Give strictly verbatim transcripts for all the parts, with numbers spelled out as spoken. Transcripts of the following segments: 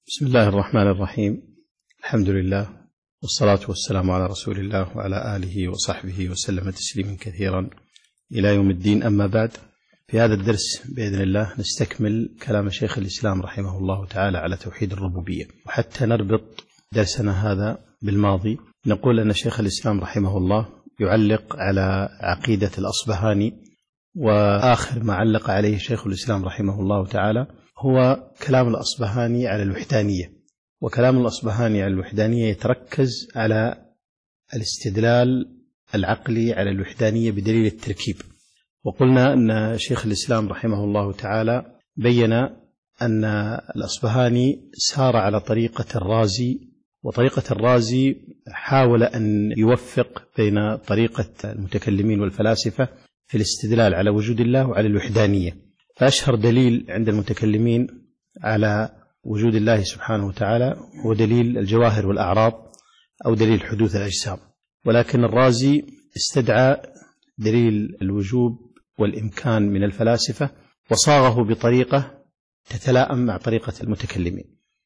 بسم الله الرحمن الرحيم. الحمد لله والصلاة والسلام على رسول الله وعلى آله وصحبه وسلم تسليما كثيرا إلى يوم الدين. أما بعد، في هذا الدرس بإذن الله نستكمل كلام شيخ الإسلام رحمه الله تعالى على توحيد الربوبية. وحتى نربط درسنا هذا بالماضي، نقول أن شيخ الإسلام رحمه الله يعلق على عقيدة الأصبهاني، وآخر ما علق عليه شيخ الإسلام رحمه الله تعالى هو كلام الأصبهاني على الوحدانية. وكلام الأصبهاني على الوحدانية يتركز على الاستدلال العقلي على الوحدانية بدليل التركيب. وقلنا أن شيخ الإسلام رحمه الله تعالى بين أن الأصبهاني سار على طريقة الرازي، وطريقة الرازي حاول أن يوفق بين طريقة المتكلمين والفلاسفة في الاستدلال على وجود الله وعلى الوحدانية. فأشهر دليل عند المتكلمين على وجود الله سبحانه وتعالى هو دليل الجواهر والأعراض أو دليل حدوث الأجسام، ولكن الرازي استدعى دليل الوجوب والإمكان من الفلاسفة وصاغه بطريقة تتلائم مع طريقة المتكلمين.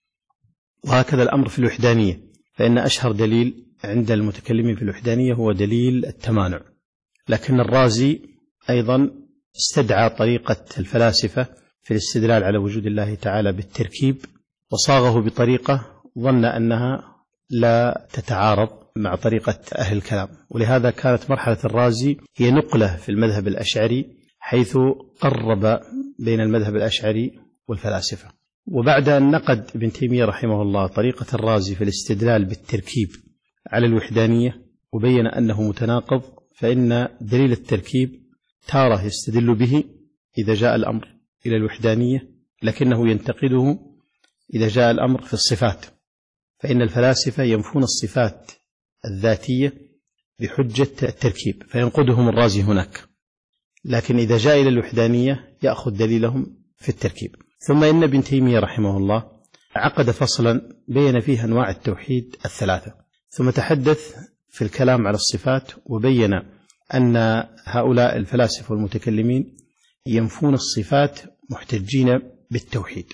وهكذا الأمر في الوحدانية، فإن أشهر دليل عند المتكلمين في الوحدانية هو دليل التمانع، لكن الرازي أيضا استدعى طريقة الفلاسفة في الاستدلال على وجود الله تعالى بالتركيب، وصاغه بطريقة ظن أنها لا تتعارض مع طريقة أهل الكلام. ولهذا كانت مرحلة الرازي هي نقلة في المذهب الأشعري، حيث قرب بين المذهب الأشعري والفلاسفة. وبعد أن نقد ابن تيمية رحمه الله طريقة الرازي في الاستدلال بالتركيب على الوحدانية وبين أنه متناقض، فإن دليل التركيب تارة يستدل به إذا جاء الأمر إلى الوحدانية، لكنه ينتقده إذا جاء الأمر في الصفات، فإن الفلاسفة ينفون الصفات الذاتية بحجة التركيب فينقدهم الرازي هناك، لكن إذا جاء إلى الوحدانية يأخذ دليلهم في التركيب. ثم إن ابن تيمية رحمه الله عقد فصلا بين فيه أنواع التوحيد الثلاثة، ثم تحدث في الكلام على الصفات وبين أن هؤلاء الفلاسفة والمتكلمين ينفون الصفات محتجين بالتوحيد.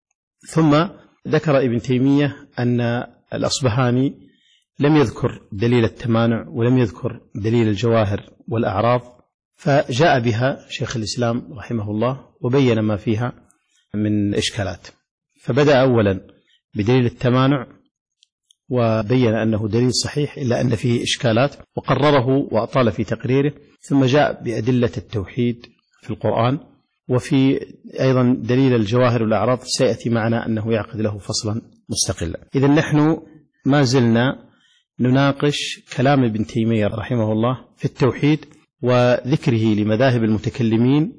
ثم ذكر ابن تيمية أن الأصبهاني لم يذكر دليل التمانع ولم يذكر دليل الجواهر والأعراض، فجاء بها شيخ الإسلام رحمه الله وبين ما فيها من إشكالات. فبدأ أولا بدليل التمانع وبين أنه دليل صحيح إلا أن فيه إشكالات وقرره وأطال في تقريره، ثم جاء بأدلة التوحيد في القرآن، وفي أيضا دليل الجواهر والأعراض سيأتي معنا أنه يعقد له فصلا مستقلا. إذن نحن ما زلنا نناقش كلام ابن تيمية رحمه الله في التوحيد وذكره لمذاهب المتكلمين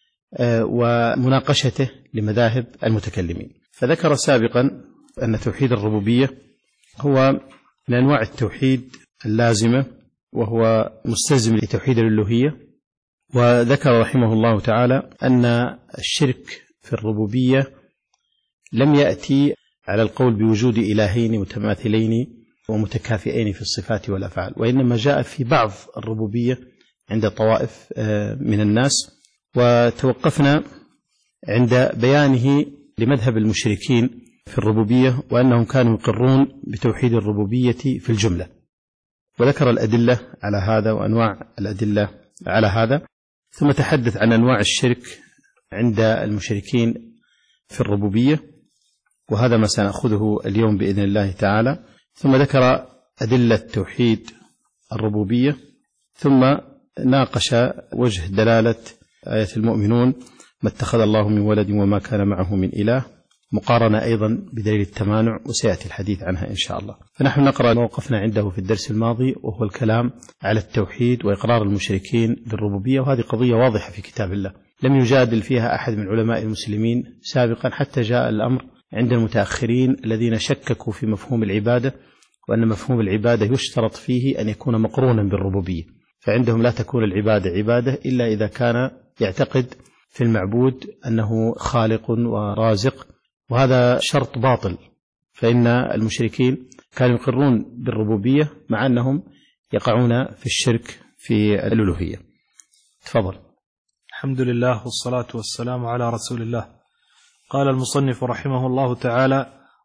ومناقشته لمذاهب المتكلمين. فذكر سابقا أن توحيد الربوبية هو من أنواع التوحيد اللازمة، وهو مستلزم لتوحيد الألوهية. وذكر رحمه الله تعالى أن الشرك في الربوبية لم يأتي على القول بوجود إلهين متماثلين ومتكافئين في الصفات والأفعال، وإنما جاء في بعض الربوبية عند طوائف من الناس. وتوقفنا عند بيانه لمذهب المشركين في الربوبية وأنهم كانوا يقرون بتوحيد الربوبية في الجملة، وذكر الأدلة على هذا وأنواع الأدلة على هذا، ثم تحدث عن أنواع الشرك عند المشركين في الربوبية، وهذا ما سنأخذه اليوم بإذن الله تعالى. ثم ذكر أدلة توحيد الربوبية، ثم ناقش وجه دلالة آية المؤمنون ما اتخذ الله من ولد وما كان معه من إله، مقارنة أيضا بدليل التمانع، وسيأتي الحديث عنها إن شاء الله. فنحن نقرأ ما وقفنا عنده في الدرس الماضي، وهو الكلام على التوحيد وإقرار المشركين بالربوبية، وهذه قضية واضحة في كتاب الله لم يجادل فيها أحد من علماء المسلمين سابقا، حتى جاء الأمر عند المتأخرين الذين شككوا في مفهوم العبادة، وأن مفهوم العبادة يشترط فيه أن يكون مقرونا بالربوبية، فعندهم لا تكون العبادة عبادة إلا إذا كان يعتقد في المعبود أنه خالق ورازق، وهذا شرط باطل. فإن المشركين كانوا يقرون بالربوبية مع أنهم يقعون في الشرك في الألوهية. تفضل. الحمد لله والصلاة والسلام على رسول الله. قال المصنف رحمه الله تعالى: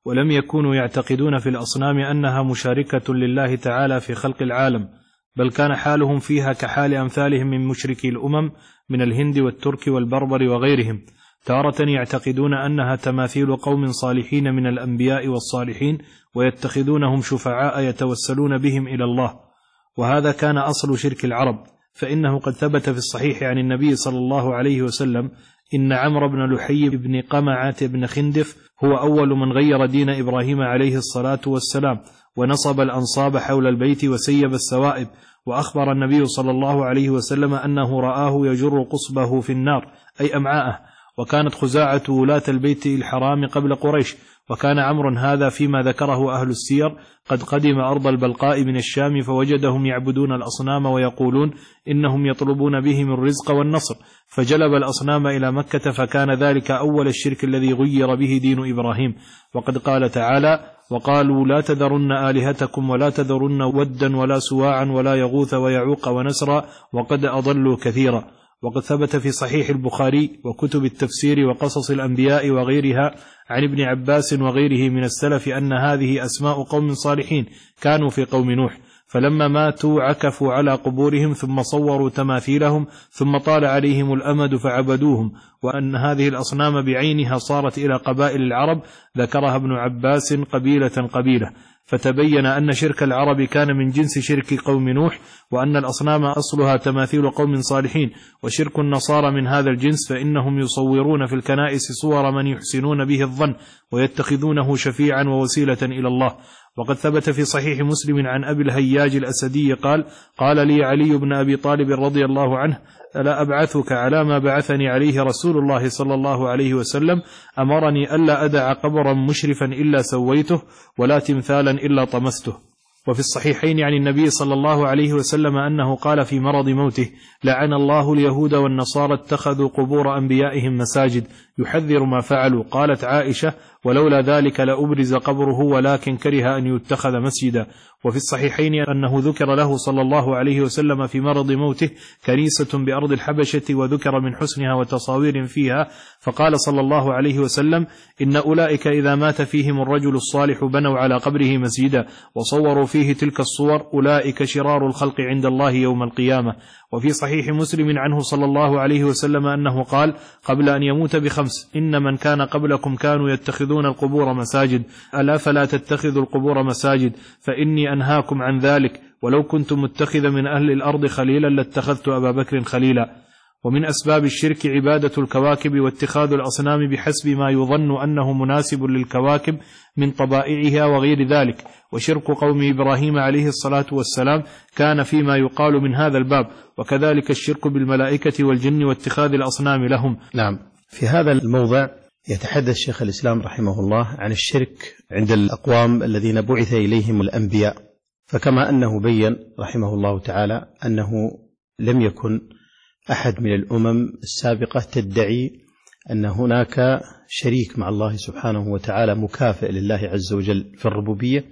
ولم يكونوا يعتقدون في الأصنام أنها مشاركة لله تعالى في خلق العالم، بل كان حالهم فيها كحال أمثالهم من مشركي الأمم من الهند والترك والبربر وغيرهم، تارة يعتقدون أنها تماثيل قوم صالحين من الأنبياء والصالحين ويتخذونهم شفعاء يتوسلون بهم إلى الله، وهذا كان أصل شرك العرب، فإنه قد ثبت في الصحيح عن النبي صلى الله عليه وسلم إن عمرو بن لحي بن قمعة بن خندف هو أول من غير دين إبراهيم عليه الصلاة والسلام، ونصب الأنصاب حول البيت وسيب السوائب، وأخبر النبي صلى الله عليه وسلم أنه رآه يجر قصبه في النار أي أمعاءه، وكانت خزاعة ولاة البيت الحرام قبل قريش، وكان عمرو هذا فيما ذكره أهل السير قد قدم أرض البلقاء من الشام فوجدهم يعبدون الأصنام ويقولون إنهم يطلبون بهم الرزق والنصر، فجلب الأصنام إلى مكة، فكان ذلك أول الشرك الذي غير به دين إبراهيم. وقد قال تعالى: وقالوا لا تذرن آلهتكم ولا تذرن ودا ولا سواعا ولا يغوث ويعوق ونسرا وقد أضلوا كثيرا. وقد ثبت في صحيح البخاري وكتب التفسير وقصص الأنبياء وغيرها عن ابن عباس وغيره من السلف أن هذه أسماء قوم صالحين كانوا في قوم نوح، فلما ماتوا عكفوا على قبورهم ثم صوروا تماثيلهم، ثم طال عليهم الأمد فعبدوهم، وأن هذه الأصنام بعينها صارت إلى قبائل العرب، ذكرها ابن عباس قبيلة قبيلة، فتبين أن شرك العرب كان من جنس شرك قوم نوح، وأن الأصنام أصلها تماثيل قوم صالحين. وشرك النصارى من هذا الجنس، فإنهم يصورون في الكنائس صور من يحسنون به الظن ويتخذونه شفيعا ووسيلة إلى الله. وقد ثبت في صحيح مسلم عن أبي الهياج الأسدي قال: قال لي علي بن أبي طالب رضي الله عنه: ألا أبعثك على ما بعثني عليه رسول الله صلى الله عليه وسلم؟ أمرني ألا أدع قبرا مشرفا إلا سويته ولا تمثالا إلا طمسته. وفي الصحيحين عن النبي صلى الله عليه وسلم أنه قال في مرض موته: لعن الله اليهود والنصارى اتخذوا قبور أنبيائهم مساجد، يحذر ما فعلوا. قالت عائشة: ولولا ذلك لأبرز قبره ولكن كره أن يتخذ مسجدا. وفي الصحيحين أنه ذكر له صلى الله عليه وسلم في مرض موته كنيسة بأرض الحبشة وذكر من حسنها وتصاوير فيها، فقال صلى الله عليه وسلم: إن أولئك إذا مات فيهم الرجل الصالح بنوا على قبره مسجدا وصوروا فيه تلك الصور، أولئك شرار الخلق عند الله يوم القيامة. وفي صحيح مسلم عنه صلى الله عليه وسلم أنه قال قبل أن يموت بخمس: إن من كان قبلكم كانوا يتخذون القبور مساجد، ألا فلا تتخذوا القبور مساجد، فإني أنهاكم عن ذلك، ولو كنت متخذ من أهل الأرض خليلا لاتخذت أبا بكر خليلا. ومن أسباب الشرك عبادة الكواكب واتخاذ الأصنام بحسب ما يظن أنه مناسب للكواكب من طبائعها وغير ذلك. وشرك قوم إبراهيم عليه الصلاة والسلام كان فيما يقال من هذا الباب، وكذلك الشرك بالملائكة والجن واتخاذ الأصنام لهم. نعم. في هذا الموضع يتحدث شيخ الإسلام رحمه الله عن الشرك عند الأقوام الذين بعث إليهم الأنبياء، فكما أنه بين رحمه الله تعالى أنه لم يكن أحد من الأمم السابقة تدعي أن هناك شريك مع الله سبحانه وتعالى مكافئ لله عز وجل في الربوبية،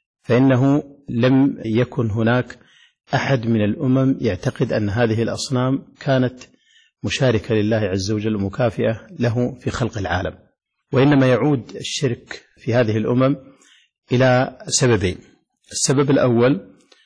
فإنه لم يكن هناك أحد من الأمم يعتقد أن هذه الأصنام كانت مشاركة لله عز وجل مكافئة له في خلق العالم، وإنما يعود الشرك في هذه الأمم إلى سببين. السبب الأول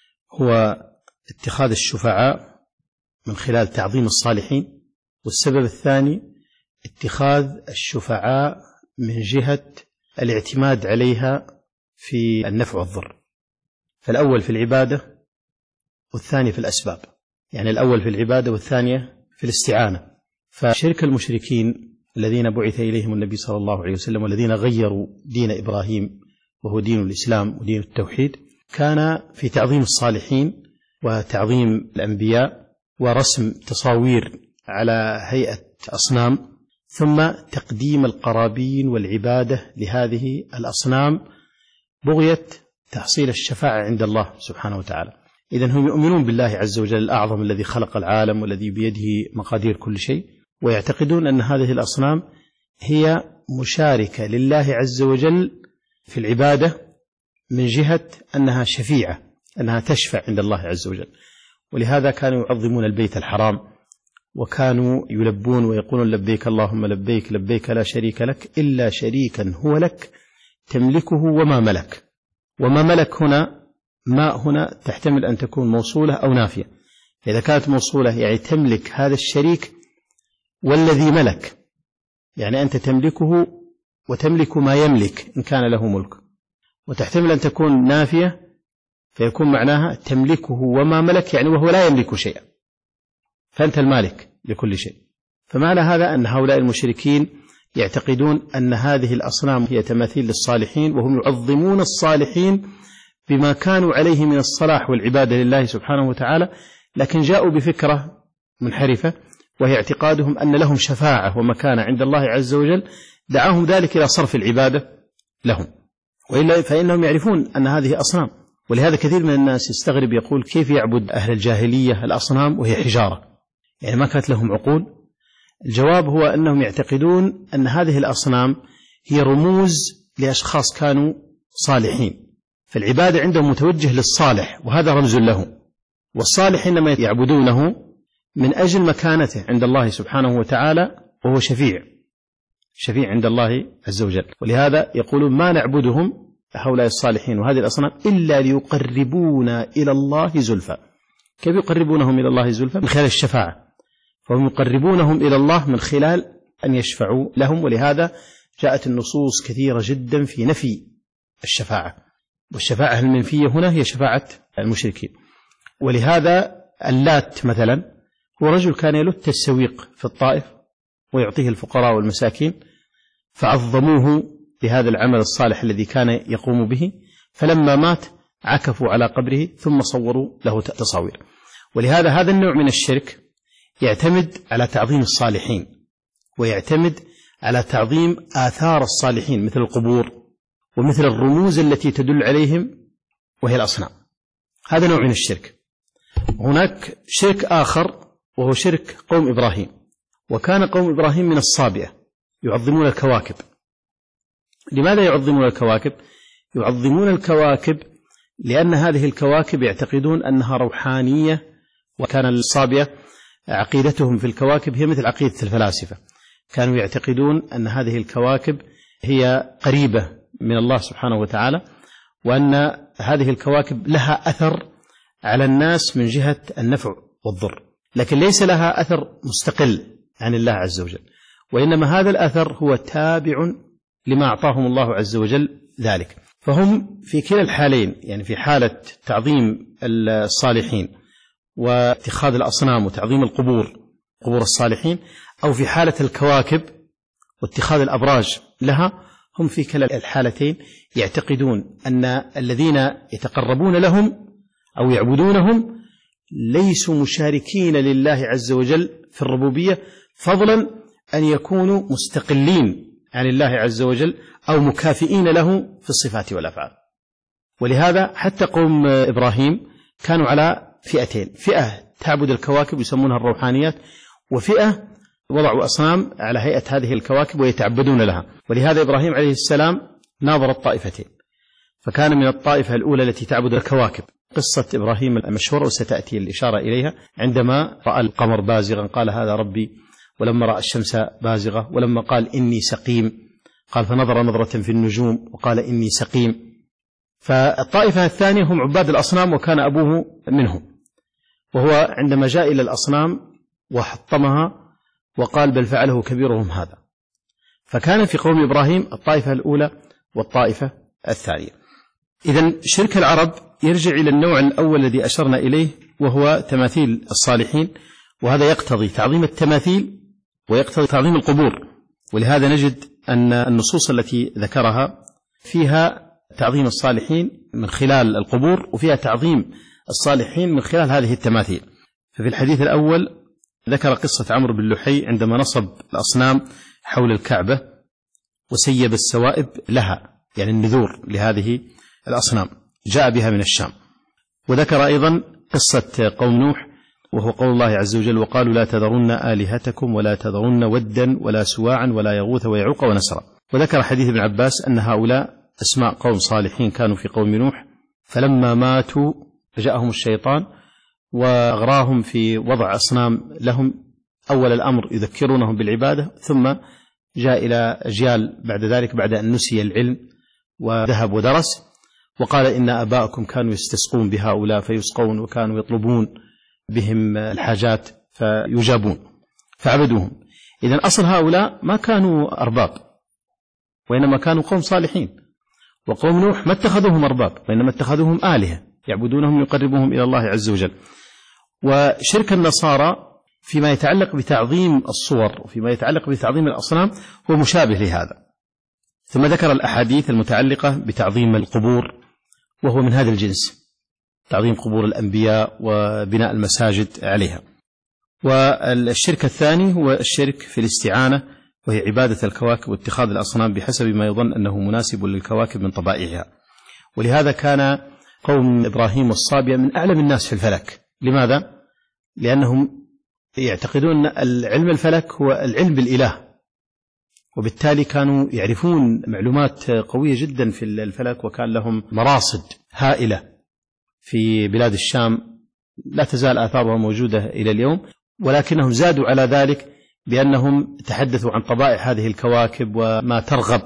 هو اتخاذ الشفعاء من خلال تعظيم الصالحين، والسبب الثاني اتخاذ الشفعاء من جهة الاعتماد عليها في النفع والضر. فالأول في العبادة والثاني في الأسباب، يعني الأول في العبادة والثانية في الاستعانة. فشرك المشركين الذين بعث إليهم النبي صلى الله عليه وسلم والذين غيروا دين إبراهيم وهو دين الإسلام ودين التوحيد كان في تعظيم الصالحين وتعظيم الأنبياء ورسم تصاوير على هيئة أصنام، ثم تقديم القرابين والعبادة لهذه الأصنام بغية تحصيل الشفاعة عند الله سبحانه وتعالى. إذن هم يؤمنون بالله عز وجل الأعظم الذي خلق العالم والذي بيده مقادير كل شيء، ويعتقدون أن هذه الأصنام هي مشاركة لله عز وجل في العبادة من جهة أنها شفيعة، أنها تشفع عند الله عز وجل. ولهذا كانوا يعظمون البيت الحرام، وكانوا يلبون ويقولون لبيك اللهم لبيك لبيك لا شريك لك إلا شريكا هو لك تملكه وما ملك. وما ملك هنا ما هنا تحتمل أن تكون موصولة أو نافية. إذا كانت موصولة يعني تملك هذا الشريك والذي ملك، يعني أنت تملكه وتملك ما يملك إن كان له ملك. وتحتمل أن تكون نافية فيكون معناها تملكه وما ملك، يعني وهو لا يملك شيئا، فأنت المالك لكل شيء. فمعنى هذا أن هؤلاء المشركين يعتقدون أن هذه الأصنام هي تماثيل للصالحين، وهم يعظمون الصالحين بما كانوا عليه من الصلاح والعبادة لله سبحانه وتعالى، لكن جاءوا بفكرة منحرفة وهي اعتقادهم أن لهم شفاعة ومكانة عند الله عز وجل، دعاهم ذلك إلى صرف العبادة لهم، وإلا فإنهم يعرفون أن هذه أصنام. ولهذا كثير من الناس يستغرب يقول كيف يعبد أهل الجاهلية الأصنام وهي حجارة، يعني ما كانت لهم عقول؟ الجواب هو أنهم يعتقدون أن هذه الأصنام هي رموز لأشخاص كانوا صالحين، فالعبادة عندهم متوجه للصالح وهذا رمز له، والصالح إنما يعبدونه من أجل مكانته عند الله سبحانه وتعالى، وهو شفيع شفيع عند الله عز وجل. ولهذا يقولون ما نعبدهم هؤلاء الصالحين وهذه الأصنام إلا ليقربونا إلى الله زلفى. كيف يقربونهم إلى الله زلفى؟ من خلال الشفاعة، فهم يقربونهم إلى الله من خلال أن يشفعوا لهم. ولهذا جاءت النصوص كثيرة جدا في نفي الشفاعة، والشفاعة المنفية هنا هي شفاعة المشركين. ولهذا اللات مثلا هو رجل كان يلت السويق في الطائف ويعطيه الفقراء والمساكين، فعظموه بهذا العمل الصالح الذي كان يقوم به، فلما مات عكفوا على قبره ثم صوروا له تصاوير. ولهذا هذا النوع من الشرك يعتمد على تعظيم الصالحين، ويعتمد على تعظيم آثار الصالحين مثل القبور ومثل الرموز التي تدل عليهم وهي الأصنام. هذا نوع من الشرك. هناك شرك آخر وهو شرك قوم إبراهيم، وكان قوم إبراهيم من الصابئة يعظمون الكواكب. لماذا يعظمون الكواكب؟ يعظمون الكواكب لأن هذه الكواكب يعتقدون أنها روحانية، وكان الصابئة عقيدتهم في الكواكب هي مثل عقيدة الفلاسفة، كانوا يعتقدون أن هذه الكواكب هي قريبة من الله سبحانه وتعالى، وأن هذه الكواكب لها أثر على الناس من جهة النفع والضر، لكن ليس لها أثر مستقل عن الله عز وجل، وإنما هذا الأثر هو تابع لما أعطاهم الله عز وجل ذلك. فهم في كلا الحالين، يعني في حالة تعظيم الصالحين واتخاذ الأصنام وتعظيم القبور قبور الصالحين، أو في حالة الكواكب واتخاذ الأبراج لها، هم في كلا الحالتين يعتقدون أن الذين يتقربون لهم أو يعبدونهم ليسوا مشاركين لله عز وجل في الربوبية، فضلا أن يكونوا مستقلين عن الله عز وجل أو مكافئين له في الصفات والأفعال. ولهذا حتى قوم إبراهيم كانوا على فئتين، فئة تعبد الكواكب يسمونها الروحانيات، وفئة وضعوا أصنام على هيئة هذه الكواكب ويتعبدون لها. ولهذا إبراهيم عليه السلام ناظر الطائفتين، فكان من الطائفة الأولى التي تعبد الكواكب. قصة إبراهيم المشهورة وستأتي الإشارة إليها، عندما رأى القمر بازغا قال هذا ربي، ولما رأى الشمس بازغة، ولما قال إني سقيم قال فنظر نظرة في النجوم وقال إني سقيم. فالطائفة الثانية هم عباد الأصنام وكان أبوه منهم، وهو عندما جاء إلى الأصنام وحطمها وقال بل فعله كبيرهم هذا. فكان في قوم إبراهيم الطائفة الأولى والطائفة الثانية. إذن شرك العرب يرجع إلى النوع الأول الذي أشرنا إليه، وهو تماثيل الصالحين، وهذا يقتضي تعظيم التماثيل ويقتضي تعظيم القبور. ولهذا نجد أن النصوص التي ذكرها فيها تعظيم الصالحين من خلال القبور، وفيها تعظيم الصالحين من خلال هذه التماثيل. ففي الحديث الأول ذكر قصة عمرو بن لحي عندما نصب الأصنام حول الكعبة وسيب السوائب لها، يعني النذور لهذه الأصنام جاء بها من الشام. وذكر أيضا قصة قوم نوح، وهو قول الله عز وجل وقالوا لا تذرن آلهتكم ولا تذرن ودا ولا سواعا ولا يغوث ويعوق ونسرا. وذكر حديث ابن عباس أن هؤلاء أسماء قوم صالحين كانوا في قوم نوح، فلما ماتوا جاءهم الشيطان وأغراهم في وضع أصنام لهم. أول الأمر يذكرونهم بالعبادة، ثم جاء إلى أجيال بعد ذلك بعد أن نسي العلم وذهب ودرس وقال إن آباءكم كانوا يستسقون بهؤلاء فيسقون، وكانوا يطلبون بهم الحاجات فيجابون فعبدوهم. إذن أصل هؤلاء ما كانوا أرباب، وإنما كانوا قوم صالحين. وقوم نوح ما اتخذوهم أرباب، وإنما اتخذوهم آلهة يعبدونهم يقربهم إلى الله عز وجل. وشرك النصارى فيما يتعلق بتعظيم الصور وفيما يتعلق بتعظيم الأصنام هو مشابه لهذا. ثم ذكر الأحاديث المتعلقة بتعظيم القبور، وهو من هذا الجنس، تعظيم قبور الأنبياء وبناء المساجد عليها. والشرك الثاني هو الشرك في الاستعانة، وهي عبادة الكواكب واتخاذ الأصنام بحسب ما يظن أنه مناسب للكواكب من طبائعها. ولهذا كان قوم إبراهيم والصابية من أعلم الناس في الفلك. لماذا؟ لأنهم يعتقدون أن العلم الفلك هو العلم بالإله، وبالتالي كانوا يعرفون معلومات قوية جدا في الفلك، وكان لهم مراصد هائلة في بلاد الشام لا تزال آثارها موجودة إلى اليوم. ولكنهم زادوا على ذلك بأنهم تحدثوا عن طبائع هذه الكواكب وما ترغب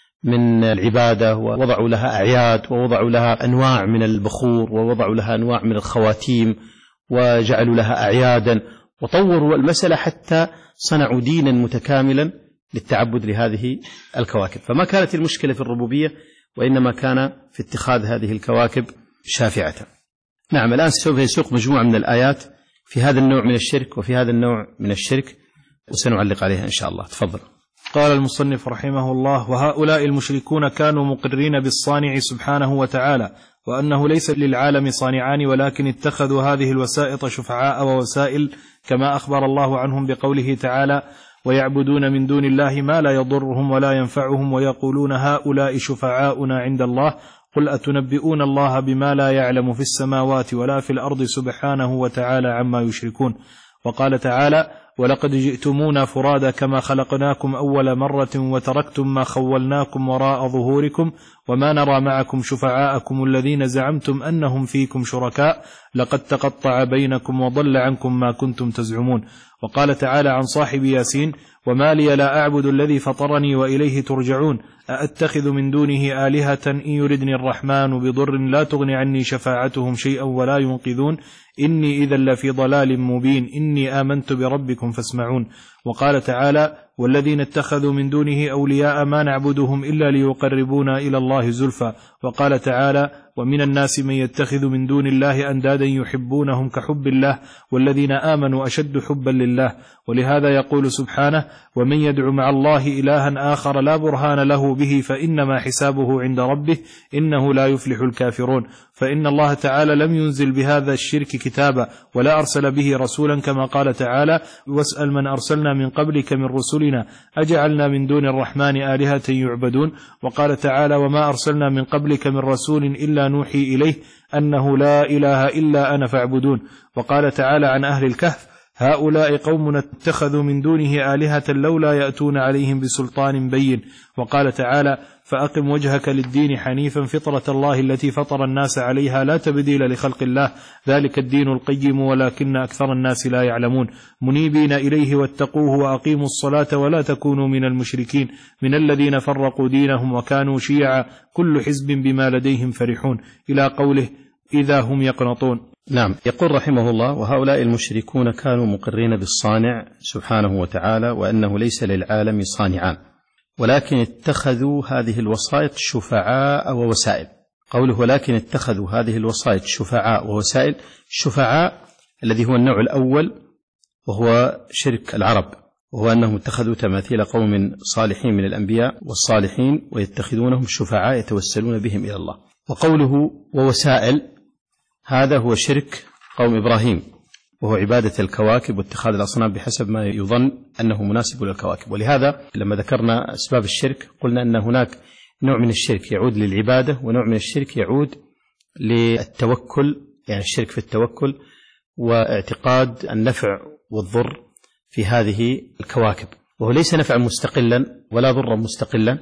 من العبادة، ووضعوا لها أعياد، ووضعوا لها أنواع من البخور، ووضعوا لها أنواع من الخواتيم، وجعلوا لها أعيادا، وطوروا المسألة حتى صنعوا دينا متكاملا للتعبد لهذه الكواكب. فما كانت المشكلة في الربوبية، وإنما كان في اتخاذ هذه الكواكب شافعة. نعم، الآن سوف يسوق مجموعة من الآيات في هذا النوع من الشرك وفي هذا النوع من الشرك، وسنعلق عليها إن شاء الله. تفضل. قال المصنف رحمه الله: وهؤلاء المشركون كانوا مقرين بالصانع سبحانه وتعالى، وأنه ليس للعالم صانعان، ولكن اتخذوا هذه الوسائط شفعاء ووسائل، كما أخبر الله عنهم بقوله تعالى: ويعبدون من دون الله ما لا يضرهم ولا ينفعهم ويقولون هؤلاء شفعاؤنا عند الله، قل أتنبئون الله بما لا يعلم في السماوات ولا في الأرض سبحانه وتعالى عما يشركون. وقال تعالى: ولقد جئتمونا فرادا كما خلقناكم أول مرة وتركتم ما خولناكم وراء ظهوركم وما نرى معكم شفعاءكم الذين زعمتم أنهم فيكم شركاء لقد تقطع بينكم وضل عنكم ما كنتم تزعمون. وقال تعالى عن صاحب ياسين: وما لي لا أعبد الذي فطرني وإليه ترجعون، أأتخذ من دونه آلهة إن يردني الرحمن بضر لا تغني عني شفاعتهم شيئا ولا ينقذون، إني إذا لفي ضلال مبين، إني آمنت بربكم فاسمعون. وقال تعالى: والذين اتخذوا من دونه أولياء ما نعبدهم إلا ليقربونا إلى الله زلفى. وقال تعالى: ومن الناس من يتخذ من دون الله أندادا يحبونهم كحب الله والذين آمنوا أشد حبا لله. ولهذا يقول سبحانه: ومن يدع مع الله إلها آخر لا برهان له به فإنما حسابه عند ربه إنه لا يفلح الكافرون. فإن الله تعالى لم ينزل بهذا الشرك كتابا ولا أرسل به رسولا، كما قال تعالى: واسأل من أرسلنا من قبلك من رسلنا أجعلنا من دون الرحمن آلهة يعبدون. وقال تعالى: وما أرسلنا من قبلك من رسول إلا نوحي إليه أنه لا إله إلا أنا فاعبدون. وقال تعالى عن أهل الكهف: هؤلاء قوم اتخذوا من دونه آلهة لولا يأتون عليهم بسلطان بين. وقال تعالى: فأقم وجهك للدين حنيفا فطرة الله التي فطر الناس عليها لا تبديل لخلق الله ذلك الدين القيم ولكن أكثر الناس لا يعلمون، منيبين إليه واتقوه وأقيموا الصلاة ولا تكونوا من المشركين من الذين فرقوا دينهم وكانوا شيعا كل حزب بما لديهم فرحون، إلى قوله: إذا هم يقنطون. نعم، يقول رحمه الله: وهؤلاء المشركون كانوا مقرين بالصانع سبحانه وتعالى، وأنه ليس للعالم صانعان، ولكن اتخذوا هذه الوسائط شفعاء ووسائل. قوله ولكن اتخذوا هذه الوسائط شفعاء ووسائل، الشفعاء الذي هو النوع الأول وهو شرك العرب، وهو أنهم اتخذوا تماثيل قوم صالحين من الأنبياء والصالحين ويتخذونهم شفعاء يتوسلون بهم إلى الله. وقوله ووسائل هذا هو شرك قوم إبراهيم، وهو عبادة الكواكب واتخاذ الأصنام بحسب ما يظن أنه مناسب للكواكب. ولهذا لما ذكرنا أسباب الشرك قلنا أن هناك نوع من الشرك يعود للعبادة، ونوع من الشرك يعود للتوكل، يعني الشرك في التوكل واعتقاد النفع والضر في هذه الكواكب، وهو ليس نفعا مستقلا ولا ضرا مستقلا،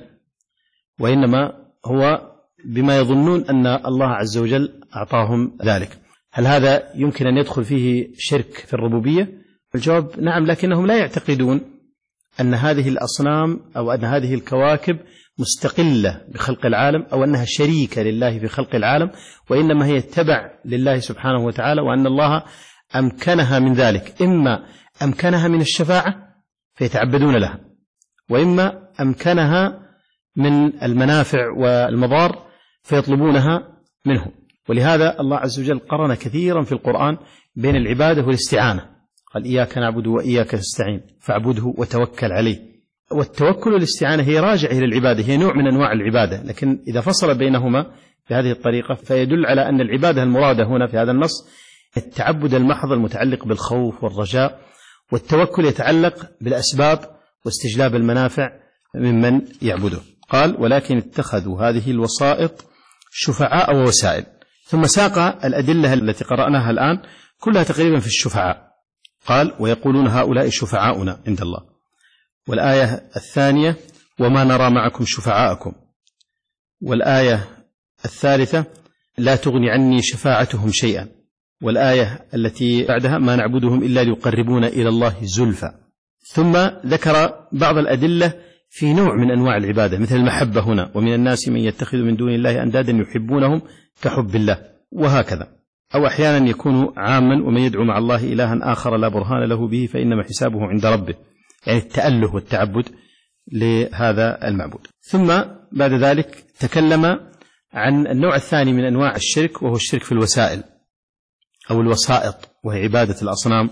وإنما هو بما يظنون أن الله عز وجل أعطاهم ذلك. هل هذا يمكن أن يدخل فيه شرك في الربوبية؟ الجواب نعم، لكنهم لا يعتقدون أن هذه الأصنام أو أن هذه الكواكب مستقلة بخلق العالم أو أنها شريكة لله في خلق العالم، وإنما هي تبع لله سبحانه وتعالى، وأن الله أمكنها من ذلك، إما أمكنها من الشفاعة فيتعبدون لها، وإما أمكنها من المنافع والمضار فيطلبونها منه. ولهذا الله عز وجل قرن كثيرا في القرآن بين العبادة والاستعانة، قال إياك نعبد وإياك نستعين فاعبده وتوكل عليه. والتوكل والاستعانة هي راجعة إلى العبادة، هي نوع من أنواع العبادة، لكن إذا فصل بينهما بهذه الطريقة فيدل على أن العبادة المرادة هنا في هذا النص التعبد المحض المتعلق بالخوف والرجاء، والتوكل يتعلق بالأسباب واستجلاب المنافع ممن يعبده. قال ولكن اتخذوا هذه الوسائط شفعاء ووسائل، ثم ساق الأدلة التي قرأناها الآن كلها تقريبا في الشفعاء. قال ويقولون هؤلاء شفعاؤنا عند الله. والآية الثانية وما نرى معكم شفعاءكم. والآية الثالثة لا تغني عني شفاعتهم شيئا. والآية التي بعدها ما نعبدهم إلا ليقربونا إلى الله زلفى. ثم ذكر بعض الأدلة في نوع من أنواع العبادة مثل المحبة هنا، ومن الناس من يتخذ من دون الله أندادا يحبونهم كحب الله، وهكذا. أو أحيانا يكون عاما ومن يدعو مع الله إلها آخر لا برهان له به فإنما حسابه عند ربه، يعني التأله والتعبد لهذا المعبود. ثم بعد ذلك تكلم عن النوع الثاني من أنواع الشرك، وهو الشرك في الوسائل أو الوسائط، وهي عبادة الأصنام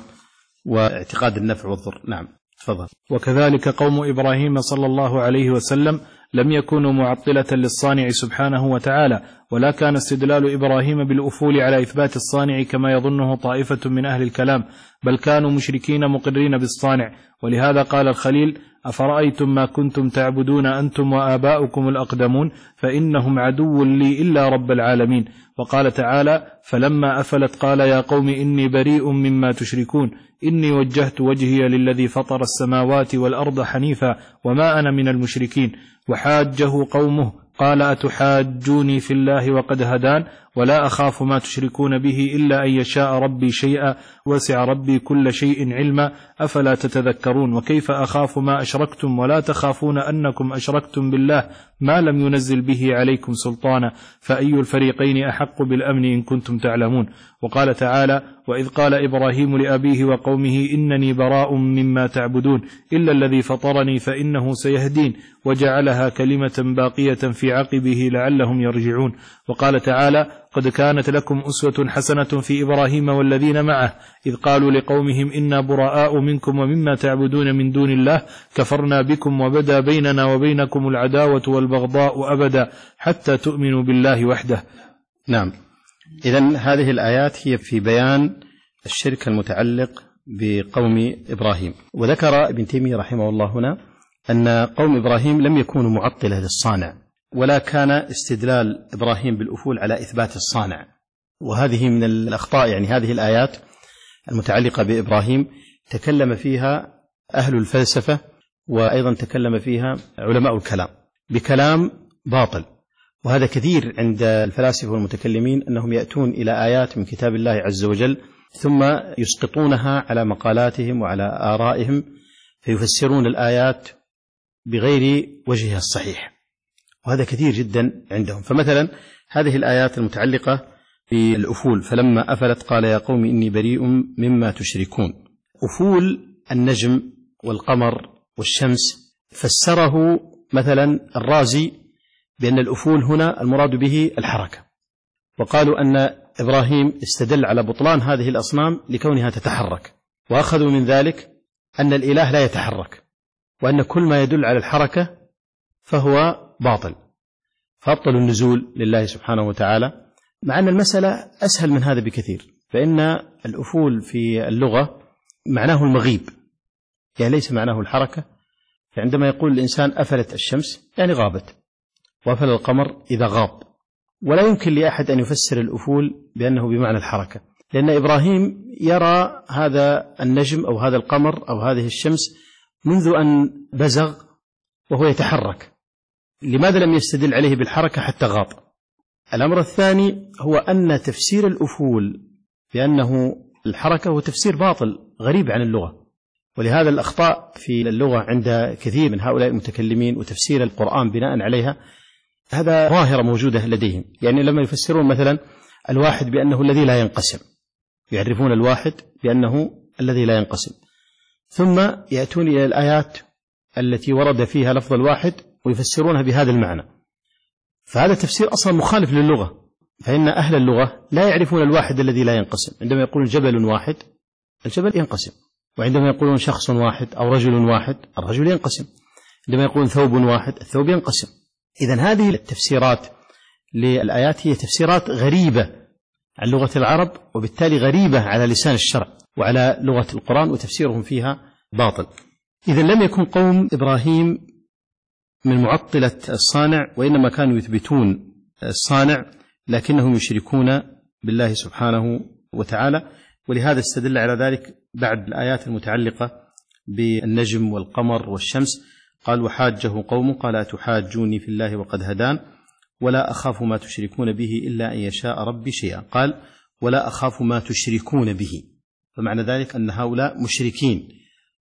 واعتقاد النفع والضر. نعم تفضل. وكذلك قوم إبراهيم صلى الله عليه وسلم لم يكونوا معطلة للصانع سبحانه وتعالى، ولا كان استدلال إبراهيم بالأفول على إثبات الصانع كما يظنه طائفة من أهل الكلام، بل كانوا مشركين مقرين بالصانع. ولهذا قال الخليل أفرأيتم ما كنتم تعبدون أنتم وآباؤكم الأقدمون فإنهم عدو لي إلا رب العالمين. وقال تعالى فلما أفلت قال يا قوم إني بريء مما تشركون إني وجهت وجهي للذي فطر السماوات والأرض حنيفا وما أنا من المشركين. وحاجه قومه قال أتحاجوني في الله وقد هدان ولا أخاف ما تشركون به إلا أن يشاء ربي شيئا وسع ربي كل شيء علما أفلا تتذكرون. وكيف أخاف ما أشركتم ولا تخافون أنكم أشركتم بالله ما لم ينزل به عليكم سلطانا فأي الفريقين أحق بالأمن إن كنتم تعلمون. وقال تعالى وإذ قال إبراهيم لأبيه وقومه إنني براء مما تعبدون إلا الذي فطرني فإنه سيهدين وجعلها كلمة باقية في عقبه لعلهم يرجعون. وقال تعالى قد كانت لكم أسوة حسنة في إبراهيم والذين معه إذ قالوا لقومهم إنا براء منكم ومما تعبدون من دون الله كفرنا بكم وبدا بيننا وبينكم العداوة والبغضاء أبدا حتى تؤمنوا بالله وحده. نعم، إذن هذه الآيات هي في بيان الشرك المتعلق بقوم إبراهيم. وذكر ابن تيمية رحمه الله هنا أن قوم إبراهيم لم يكونوا معطلة للصانع، ولا كان استدلال إبراهيم بالأفول على إثبات الصانع. وهذه من الأخطاء، يعني هذه الآيات المتعلقة بإبراهيم تكلم فيها أهل الفلسفة، وأيضا تكلم فيها علماء الكلام بكلام باطل. وهذا كثير عند الفلاسفة والمتكلمين أنهم يأتون إلى آيات من كتاب الله عز وجل ثم يسقطونها على مقالاتهم وعلى آرائهم، فيفسرون الآيات بغير وجهها الصحيح، وهذا كثير جدا عندهم. فمثلا هذه الآيات المتعلقة بالأفول فلما أفلت قال يا قوم إني بريء مما تشركون. أفول النجم والقمر والشمس فسره مثلا الرازي بأن الأفول هنا المراد به الحركة، وقالوا أن إبراهيم استدل على بطلان هذه الأصنام لكونها تتحرك، وأخذوا من ذلك أن الإله لا يتحرك، وأن كل ما يدل على الحركة فهو باطل، فأبطلوا النزول لله سبحانه وتعالى، مع أن المسألة أسهل من هذا بكثير. فإن الأفول في اللغة معناه المغيب، يعني ليس معناه الحركة. فعندما يقول الإنسان أفلت الشمس يعني غابت، وأفل القمر إذا غاب. ولا يمكن لأحد أن يفسر الأفول بأنه بمعنى الحركة، لأن إبراهيم يرى هذا النجم أو هذا القمر أو هذه الشمس منذ أن بزغ وهو يتحرك. لماذا لم يستدل عليه بالحركة حتى غاب؟ الأمر الثاني هو أن تفسير الأفول بأنه الحركة هو تفسير باطل غريب عن اللغة، ولهذا الأخطاء في اللغة عند كثير من هؤلاء المتكلمين وتفسير القرآن بناء عليها هذا ظاهرة موجودة لديهم. يعني لما يفسرون مثلا الواحد بأنه الذي لا ينقسم، يعرفون الواحد بأنه الذي لا ينقسم، ثم يأتون إلى الآيات التي ورد فيها لفظ الواحد ويفسرونها بهذا المعنى، فهذا تفسير أصلا مخالف للغة. فإن أهل اللغة لا يعرفون الواحد الذي لا ينقسم. عندما يقولون جبل واحد، الجبل ينقسم، وعندما يقولون شخص واحد أو رجل واحد، الرجل ينقسم، عندما يقولون ثوب واحد، الثوب ينقسم. إذن هذه التفسيرات للآيات هي تفسيرات غريبة عن لغة العرب، وبالتالي غريبة على لسان الشرع وعلى لغة القرآن، وتفسيرهم فيها باطل. إذن لم يكن قوم إبراهيم من معطلة الصانع، وإنما كانوا يثبتون الصانع لكنهم يشركون بالله سبحانه وتعالى. ولهذا استدل على ذلك بعد الآيات المتعلقة بالنجم والقمر والشمس. قال وحاجه قوم قال أتحاجوني في الله وقد هدان ولا أخاف ما تشركون به إلا أن يشاء ربي شيئا. قال ولا أخاف ما تشركون به، فمعنى ذلك أن هؤلاء مشركين،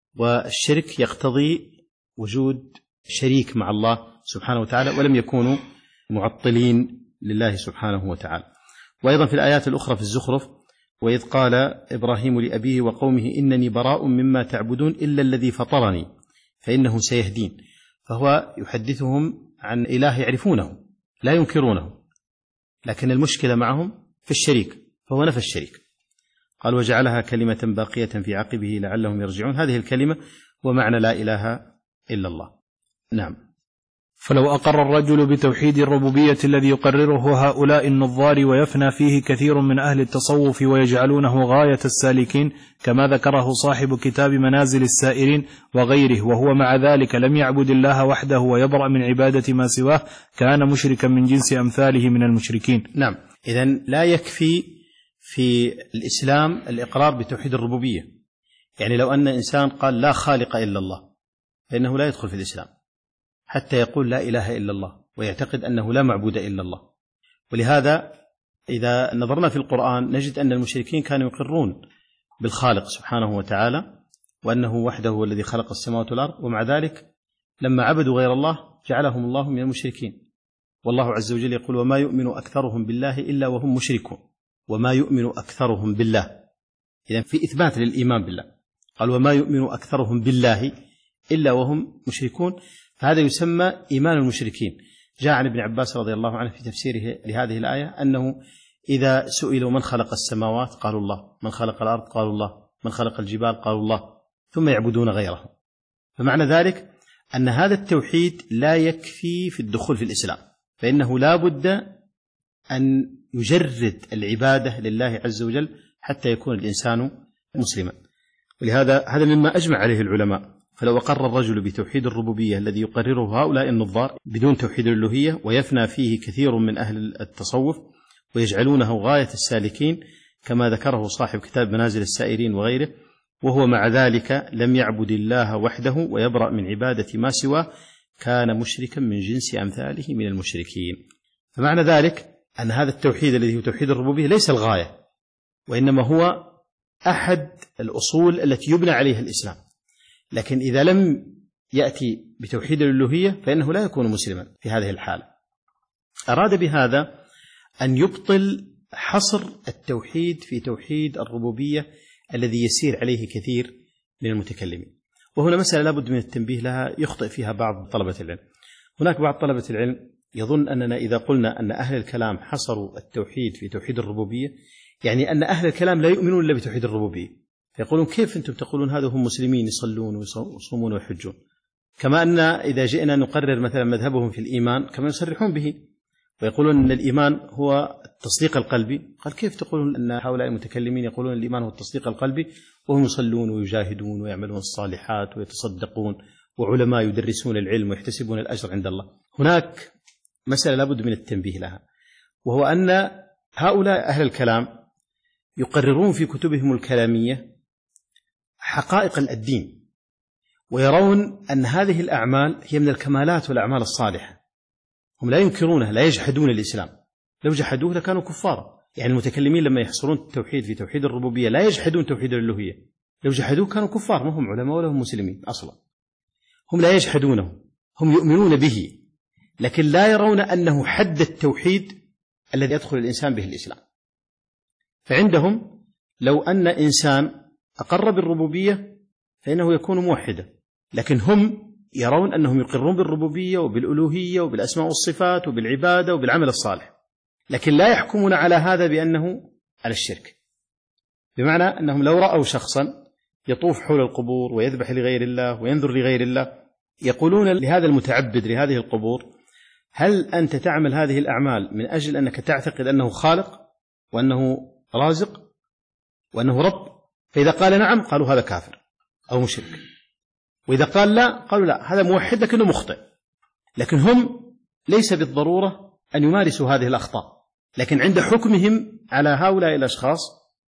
والشرك يقتضي وجود شريك مع الله سبحانه وتعالى، ولم يكونوا معطلين لله سبحانه وتعالى. وأيضا في الآيات الأخرى في الزخرف وإذ قال إبراهيم لأبيه وقومه إنني براء مما تعبدون إلا الذي فطرني فإنه سيهدين. فهو يحدثهم عن إله يعرفونه لا ينكرونه، لكن المشكلة معهم في الشريك، فهو نفى الشريك. قال وجعلها كلمة باقية في عقبه لعلهم يرجعون. هذه الكلمة ومعنى لا إله إلا الله. نعم. فلو أقر الرجل بتوحيد الربوبية الذي يقرره هؤلاء النظار ويفنى فيه كثير من أهل التصوف ويجعلونه غاية السالكين كما ذكره صاحب كتاب منازل السائرين وغيره، وهو مع ذلك لم يعبد الله وحده ويبرأ من عبادة ما سواه، كان مشركا من جنس أمثاله من المشركين. نعم. إذن لا يكفي في الإسلام الإقرار بتوحيد الربوبية. يعني لو أن إنسان قال لا خالق إلا الله فإنه لا يدخل في الإسلام حتى يقول لا إله إلا الله ويعتقد أنه لا معبود إلا الله. ولهذا إذا نظرنا في القرآن نجد أن المشركين كانوا يقرون بالخالق سبحانه وتعالى وأنه وحده هو الذي خلق السماوات والأرض، ومع ذلك لما عبدوا غير الله جعلهم الله من المشركين. والله عز وجل يقول وما يؤمن أكثرهم بالله إلا وهم مشركون، وما يؤمن أكثرهم بالله، إذن في إثبات للإيمان بالله. قال وما يؤمن أكثرهم بالله إلا وهم مشركون، فهذا يسمى إيمان المشركين. جاء عن ابن عباس رضي الله عنه في تفسيره لهذه الآية أنه إذا سئلوا من خلق السماوات قالوا الله، من خلق الأرض قالوا الله، من خلق الجبال قالوا الله، ثم يعبدون غيره. فمعنى ذلك أن هذا التوحيد لا يكفي في الدخول في الإسلام، فإنه لا بد أن يجرد العبادة لله عز وجل حتى يكون الإنسان مسلما. ولهذا هذا مما أجمع عليه العلماء. فلو أقر الرجل بتوحيد الربوبية الذي يقرره هؤلاء النظار بدون توحيد الألوهية ويفنى فيه كثير من أهل التصوف ويجعلونه غاية السالكين كما ذكره صاحب كتاب منازل السائرين وغيره، وهو مع ذلك لم يعبد الله وحده ويبرأ من عبادة ما سواه، كان مشركا من جنس أمثاله من المشركين. فمعنى ذلك أن هذا التوحيد الذي هو توحيد الربوبية ليس الغاية، وإنما هو أحد الأصول التي يبنى عليها الإسلام. لكن إذا لم يأتي بتوحيد الألوهية فإنه لا يكون مسلما في هذه الحالة. أراد بهذا أن يبطل حصر التوحيد في توحيد الربوبية الذي يسير عليه كثير من المتكلمين. وهنا مسألة لابد من التنبيه لها يخطئ فيها بعض طلبة العلم. هناك بعض طلبة العلم يظن أننا إذا قلنا أن أهل الكلام حصروا التوحيد في توحيد الربوبية يعني أن أهل الكلام لا يؤمنون إلا بتوحيد الربوبية، فيقولون كيف أنتم تقولون هذا هم مسلمين يصلون ويصومون ويحجون، كما أن إذا جئنا نقرر مثلا مذهبهم في الإيمان كما يصرحون به ويقولون أن الإيمان هو التصديق القلبي. قال كيف تقولون أن هؤلاء المتكلمين يقولون الإيمان هو التصديق القلبي وهم يصلون ويجاهدون ويعملون الصالحات ويتصدقون وعلماء يدرسون العلم ويحتسبون الأجر عند الله؟ هناك مسألة لابد من التنبيه لها، وهو أن هؤلاء أهل الكلام يقررون في كتبهم الكلامية حقائق الدين، ويرون أن هذه الأعمال هي من الكمالات والأعمال الصالحة. هم لا ينكرونها، لا يجحدون الإسلام، لو جحدوه لكانوا كفارا. يعني المتكلمين لما يحصرون التوحيد في توحيد الربوبية لا يجحدون توحيد الألوهية، لو جحدوه كانوا كفار، ما هم علماء ولا هم مسلمين أصلا. هم لا يجحدونه، هم يؤمنون به، لكن لا يرون أنه حد التوحيد الذي يدخل الإنسان به الإسلام. فعندهم لو أن إنسان أقر بالربوبية فإنه يكون موحدا، لكن هم يرون أنهم يقرون بالربوبية وبالألوهية وبالأسماء والصفات وبالعبادة وبالعمل الصالح، لكن لا يحكمون على هذا بأنه على الشرك. بمعنى أنهم لو رأوا شخصا يطوف حول القبور ويذبح لغير الله وينذر لغير الله، يقولون لهذا المتعبد لهذه القبور: هل أنت تعمل هذه الأعمال من أجل أنك تعتقد أنه خالق وأنه رازق وأنه رب؟ فإذا قال نعم قالوا هذا كافر أو مشرك، وإذا قال لا قالوا لا هذا موحد لكنه مخطئ. لكن هم ليس بالضرورة أن يمارسوا هذه الأخطاء، لكن عند حكمهم على هؤلاء الأشخاص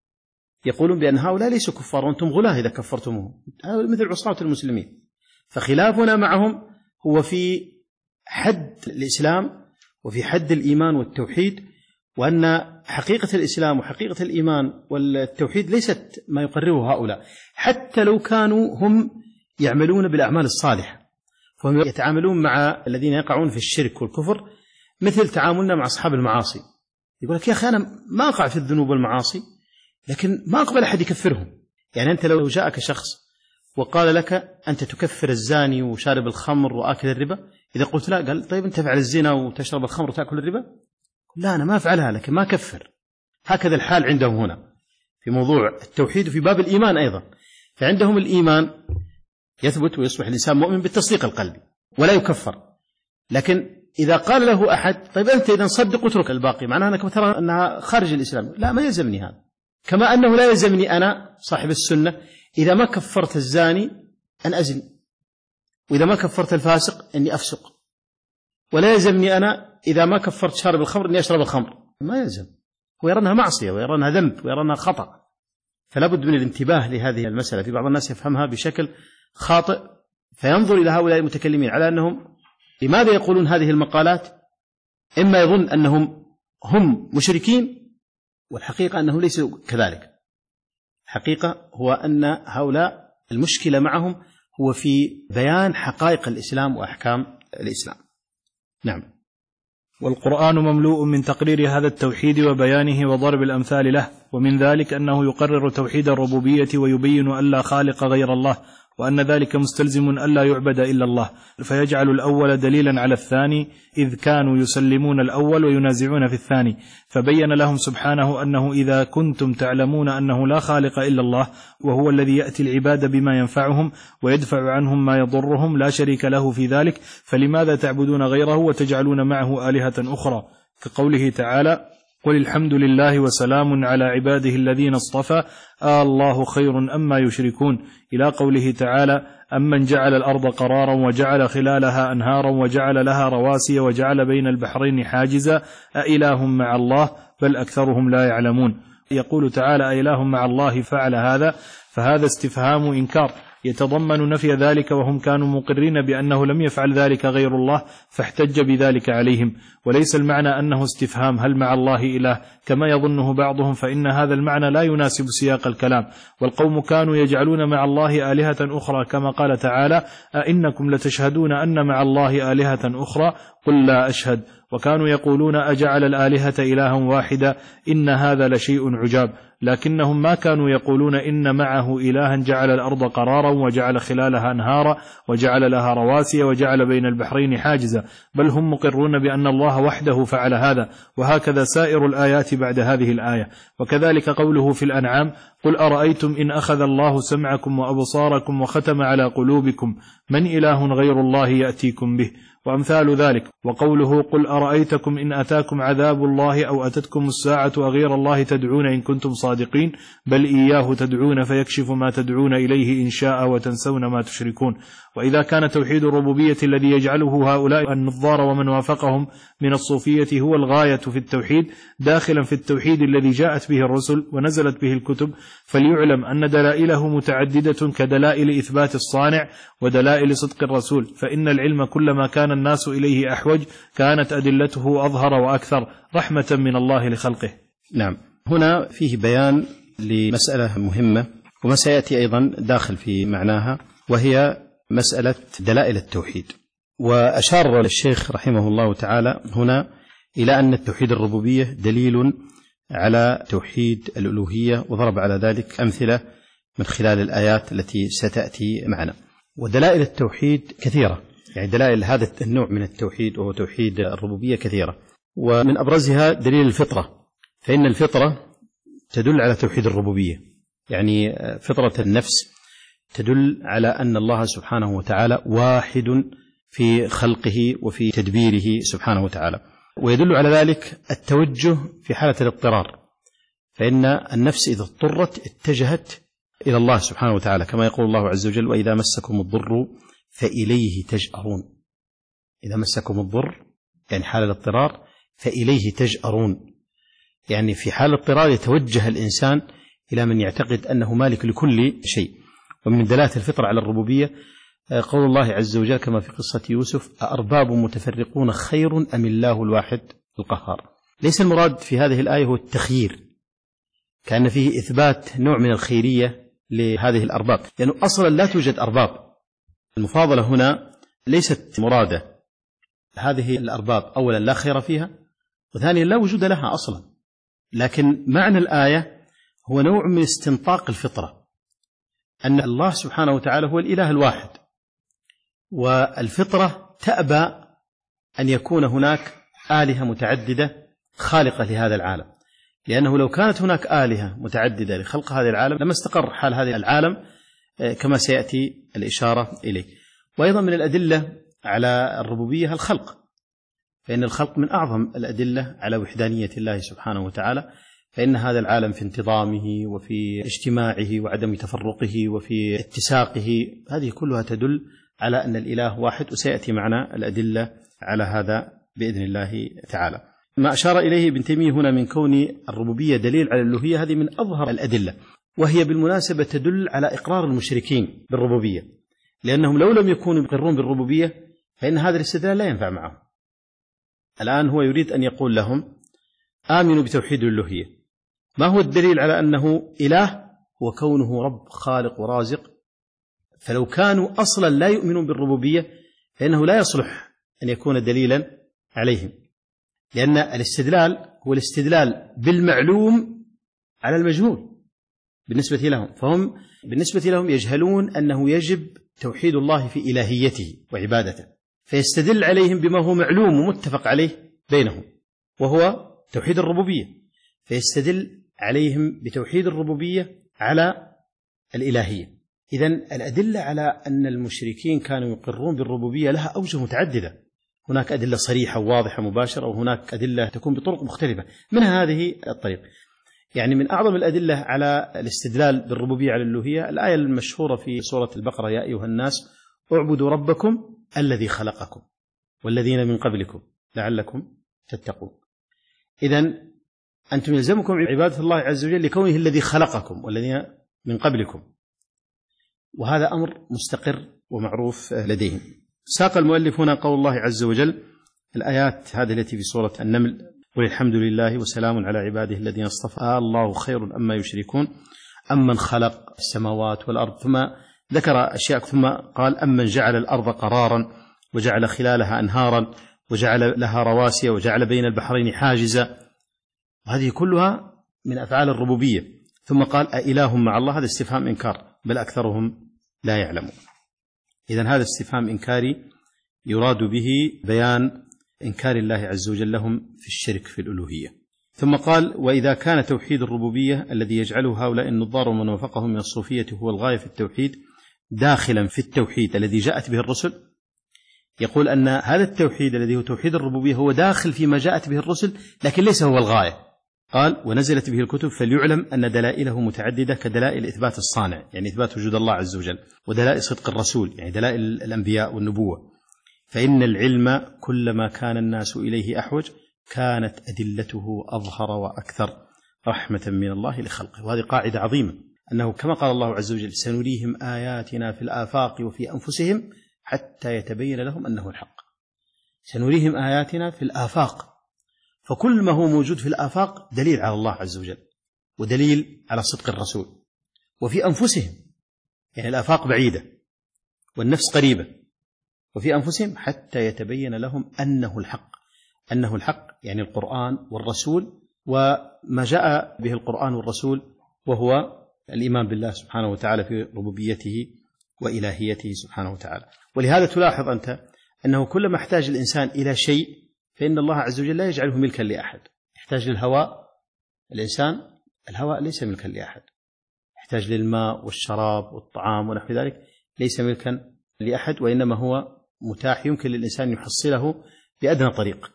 يقولون بأن هؤلاء ليسوا كفار وأنتم غلاة إذا كفرتموهم، مثل عصاة المسلمين. فخلافنا معهم هو في حد الإسلام وفي حد الإيمان والتوحيد، وأن حقيقة الإسلام وحقيقة الإيمان والتوحيد ليست ما يقرره هؤلاء، حتى لو كانوا هم يعملون بالأعمال الصالحة، فهم يتعاملون مع الذين يقعون في الشرك والكفر مثل تعاملنا مع أصحاب المعاصي. يقول لك يا أخي أنا ما أقع في الذنوب والمعاصي لكن ما أقبل أحد يكفرهم. يعني أنت لو جاءك شخص وقال لك أنت تكفر الزاني وشارب الخمر وآكل الربا، إذا قلت لا قال طيب أنت تفعل الزنا وتشرب الخمر وتأكل الربا؟ لا أنا ما أفعلها لكن ما أكفر. هكذا الحال عندهم هنا في موضوع التوحيد وفي باب الإيمان أيضا. فعندهم الإيمان يثبت ويصبح الإنسان مؤمن بالتصديق القلبي ولا يكفر، لكن إذا قال له أحد طيب أنت إذا صدق واترك الباقي، معناها أنك ترى أنها خارج الإسلام، لا ما يلزمني هذا. كما أنه لا يلزمني أنا صاحب السنة إذا ما كفرت الزاني أن أزني، وإذا ما كفرت الفاسق أني أفسق، ولا يلزمني أنا إذا ما كفرت شارب الخمر أني أشرب الخمر، ما يلزم. هو يرى أنها معصية ويرى أنها ذنب ويرى أنها خطأ. فلا بد من الانتباه لهذه المسألة. في بعض الناس يفهمها بشكل خاطئ فينظر إلى هؤلاء المتكلمين على أنهم لماذا يقولون هذه المقالات، إما يظن أنهم هم مشركين والحقيقة أنه ليس كذلك. الحقيقة هو أن هؤلاء المشكلة معهم هو في بيان حقائق الإسلام وأحكام الإسلام. نعم. والقرآن مملوء من تقرير هذا التوحيد وبيانه وضرب الأمثال له، ومن ذلك أنه يقرر توحيد الربوبية ويبين أن لا خالق غير الله، وأن ذلك مستلزم ألا يعبد إلا الله، فيجعل الأول دليلا على الثاني، إذ كانوا يسلمون الأول وينازعون في الثاني، فبين لهم سبحانه أنه إذا كنتم تعلمون أنه لا خالق إلا الله وهو الذي يأتي العباد بما ينفعهم ويدفع عنهم ما يضرهم لا شريك له في ذلك، فلماذا تعبدون غيره وتجعلون معه آلهة أخرى؟ كقوله تعالى: قل الحمد لله وسلام على عباده الذين اصطفى آه الله خير أما يشركون، إلى قوله تعالى: أمن جعل الأرض قرارا وجعل خلالها أنهارا وجعل لها رواسي وجعل بين البحرين حاجزا أإله مع الله بل أكثرهم لا يعلمون. يقول تعالى: أإله مع الله فعل هذا، فهذا استفهام إنكار يتضمن نفي ذلك، وهم كانوا مقرين بأنه لم يفعل ذلك غير الله فاحتج بذلك عليهم، وليس المعنى أنه استفهام هل مع الله إله كما يظنه بعضهم، فإن هذا المعنى لا يناسب سياق الكلام. والقوم كانوا يجعلون مع الله آلهة أخرى كما قال تعالى: أئنكم لتشهدون أن مع الله آلهة أخرى قل لا أشهد، وكانوا يقولون أجعل الآلهة إلها واحدا إن هذا لشيء عجاب، لكنهم ما كانوا يقولون إن معه إلها جعل الأرض قرارا وجعل خلالها أنهارا وجعل لها رواسي وجعل بين البحرين حاجزا، بل هم مقرون بأن الله وحده فعل هذا. وهكذا سائر الآيات بعد هذه الآية. وكذلك قوله في الأنعام: قل أرأيتم إن أخذ الله سمعكم وأبصاركم وختم على قلوبكم من إله غير الله يأتيكم به، وأمثال ذلك. وقوله: قل أرأيتكم إن أتاكم عذاب الله أو أتتكم الساعة أغير الله تدعون إن كنتم صادقين بل إياه تدعون فيكشف ما تدعون إليه إن شاء وتنسون ما تشركون. وإذا كان توحيد الربوبية الذي يجعله هؤلاء النظار ومن وافقهم من الصوفية هو الغاية في التوحيد داخلا في التوحيد الذي جاءت به الرسل ونزلت به الكتب، فليعلم أن دلائله متعددة كدلائل إثبات الصانع ودلائل صدق الرسول، فإن العلم كلما كان الناس إليه أحوج كانت أدلته أظهر وأكثر رحمة من الله لخلقه. نعم. هنا فيه بيان لمسألة مهمة، وما سيأتي أيضا داخل في معناها، وهي مسألة دلائل التوحيد. وأشار الشيخ رحمه الله تعالى هنا إلى أن التوحيد الربوبية دليل على توحيد الألوهية، وضرب على ذلك أمثلة من خلال الآيات التي ستأتي معنا. ودلائل التوحيد كثيرة، يعني دلائل هذا النوع من التوحيد وهو توحيد الربوبية كثيرة، ومن أبرزها دليل الفطرة، فإن الفطرة تدل على توحيد الربوبية، يعني فطرة النفس تدل على أن الله سبحانه وتعالى واحد في خلقه وفي تدبيره سبحانه وتعالى. ويدل على ذلك التوجه في حالة الاضطرار، فإن النفس إذا اضطرت اتجهت إلى الله سبحانه وتعالى، كما يقول الله عز وجل: وإذا مسكم الضر فإليه تجأرون. إذا مسكم الضر يعني حال الاضطرار فإليه تجأرون، يعني في حال الاضطرار يتوجه الإنسان إلى من يعتقد أنه مالك لكل شيء. ومن دلالة الفطرة على الربوبية قول الله عز وجل كما في قصة يوسف: أأرباب متفرقون خير أم الله الواحد القهار. ليس المراد في هذه الآية هو التخيير، كأن فيه إثبات نوع من الخيرية لهذه الأرباب، لأنه يعني أصلا لا توجد أرباب. المفاضلة هنا ليست مرادة. هذه الأرباب أولا لا خير فيها، وثانيا لا وجود لها أصلا، لكن معنى الآية هو نوع من استنطاق الفطرة، أن الله سبحانه وتعالى هو الإله الواحد، والفطرة تأبى أن يكون هناك آلهة متعددة خالقة لهذا العالم، لأنه لو كانت هناك آلهة متعددة لخلق هذا العالم لما استقر حال هذا العالم كما سيأتي الإشارة إليه. وأيضا من الأدلة على الربوبية الخلق، فإن الخلق من أعظم الأدلة على وحدانية الله سبحانه وتعالى، فإن هذا العالم في انتظامه وفي اجتماعه وعدم تفرقه وفي اتساقه، هذه كلها تدل على أن الإله واحد، وسيأتي معنا الأدلة على هذا بإذن الله تعالى. ما أشار إليه ابن تيمية هنا من كون الربوبية دليل على الألوهية هذه من أظهر الأدلة، وهي بالمناسبة تدل على إقرار المشركين بالربوبية، لأنهم لو لم يكونوا يقرون بالربوبية فإن هذا الاستدلال لا ينفع معهم. الآن هو يريد أن يقول لهم: آمنوا بتوحيد الألوهية. ما هو الدليل على أنه إله؟ هو كونه رب خالق ورازق. فلو كانوا أصلا لا يؤمنون بالربوبية فإنه لا يصلح أن يكون دليلا عليهم، لأن الاستدلال هو الاستدلال بالمعلوم على المجهول بالنسبة لهم، فهم بالنسبة لهم يجهلون أنه يجب توحيد الله في إلهيته وعبادته، فيستدل عليهم بما هو معلوم ومتفق عليه بينهم وهو توحيد الربوبية، فيستدل عليهم بتوحيد الربوبية على الإلهية. إذن الأدلة على أن المشركين كانوا يقرون بالربوبية لها أوجه متعددة، هناك أدلة صريحة واضحة مباشرة، وهناك أدلة تكون بطرق مختلفة، منها هذه الطريق. يعني من أعظم الأدلة على الاستدلال بالربوبية على الألوهية الآية المشهورة في سورة البقرة: يا أيها الناس اعبدوا ربكم الذي خلقكم والذين من قبلكم لعلكم تتقون. إذن أنتم يلزمكم عبادة الله عز وجل لكونه الذي خلقكم والذين من قبلكم، وهذا أمر مستقر ومعروف لديهم. ساق المؤلف هنا قول الله عز وجل الآيات هذه التي في سورة النمل: قل الحمد لله وسلام على عباده الذين اصطفى الله خير أما يشركون أمن خلق السماوات والأرض، ثم ذكر أشياء، ثم قال: أمن جعل الأرض قرارا وجعل خلالها أنهارا وجعل لها رواسي وجعل بين البحرين حاجزا. هذه كلها من أفعال الربوبية. ثم قال: أإله مع الله؟ هذا استفهام إنكار، بل أكثرهم لا يعلمون. إذن هذا استفهام إنكاري يراد به بيان إنكار الله عز وجل لهم في الشرك في الألوهية. ثم قال: وإذا كان توحيد الربوبية الذي يجعله هؤلاء النظار ومن وافقهم من الصوفية هو الغاية في التوحيد داخلا في التوحيد الذي جاءت به الرسل، يقول أن هذا التوحيد الذي هو توحيد الربوبية هو داخل فيما جاءت به الرسل، لكن ليس هو الغاية. قال: ونزلت به الكتب فليعلم أن دلائله متعددة كدلائل إثبات الصانع، يعني إثبات وجود الله عز وجل، ودلائل صدق الرسول، يعني دلائل الأنبياء والنبوة. فإن العلم كلما كان الناس إليه أحوج كانت أدلته أظهر وأكثر رحمة من الله لخلقه. وهذه قاعدة عظيمة، أنه كما قال الله عز وجل: سنريهم آياتنا في الآفاق وفي أنفسهم حتى يتبين لهم أنه الحق. سنريهم آياتنا في الآفاق، فكل ما هو موجود في الآفاق دليل على الله عز وجل ودليل على صدق الرسول، وفي أنفسهم، يعني الآفاق بعيدة والنفس قريبة، وفي أنفسهم حتى يتبين لهم أنه الحق، أنه الحق يعني القرآن والرسول وما جاء به القرآن والرسول، وهو الإيمان بالله سبحانه وتعالى في ربوبيته وإلهيته سبحانه وتعالى. ولهذا تلاحظ أنت أنه كلما احتاج الإنسان إلى شيء فإن الله عز وجل لا يجعله ملكا لأحد. يحتاج للهواء، الإنسان الهواء ليس ملكا لأحد. يحتاج للماء والشراب والطعام ونحو ذلك، ليس ملكا لأحد، وإنما هو متاح يمكن للإنسان يحصله بأدنى طريق.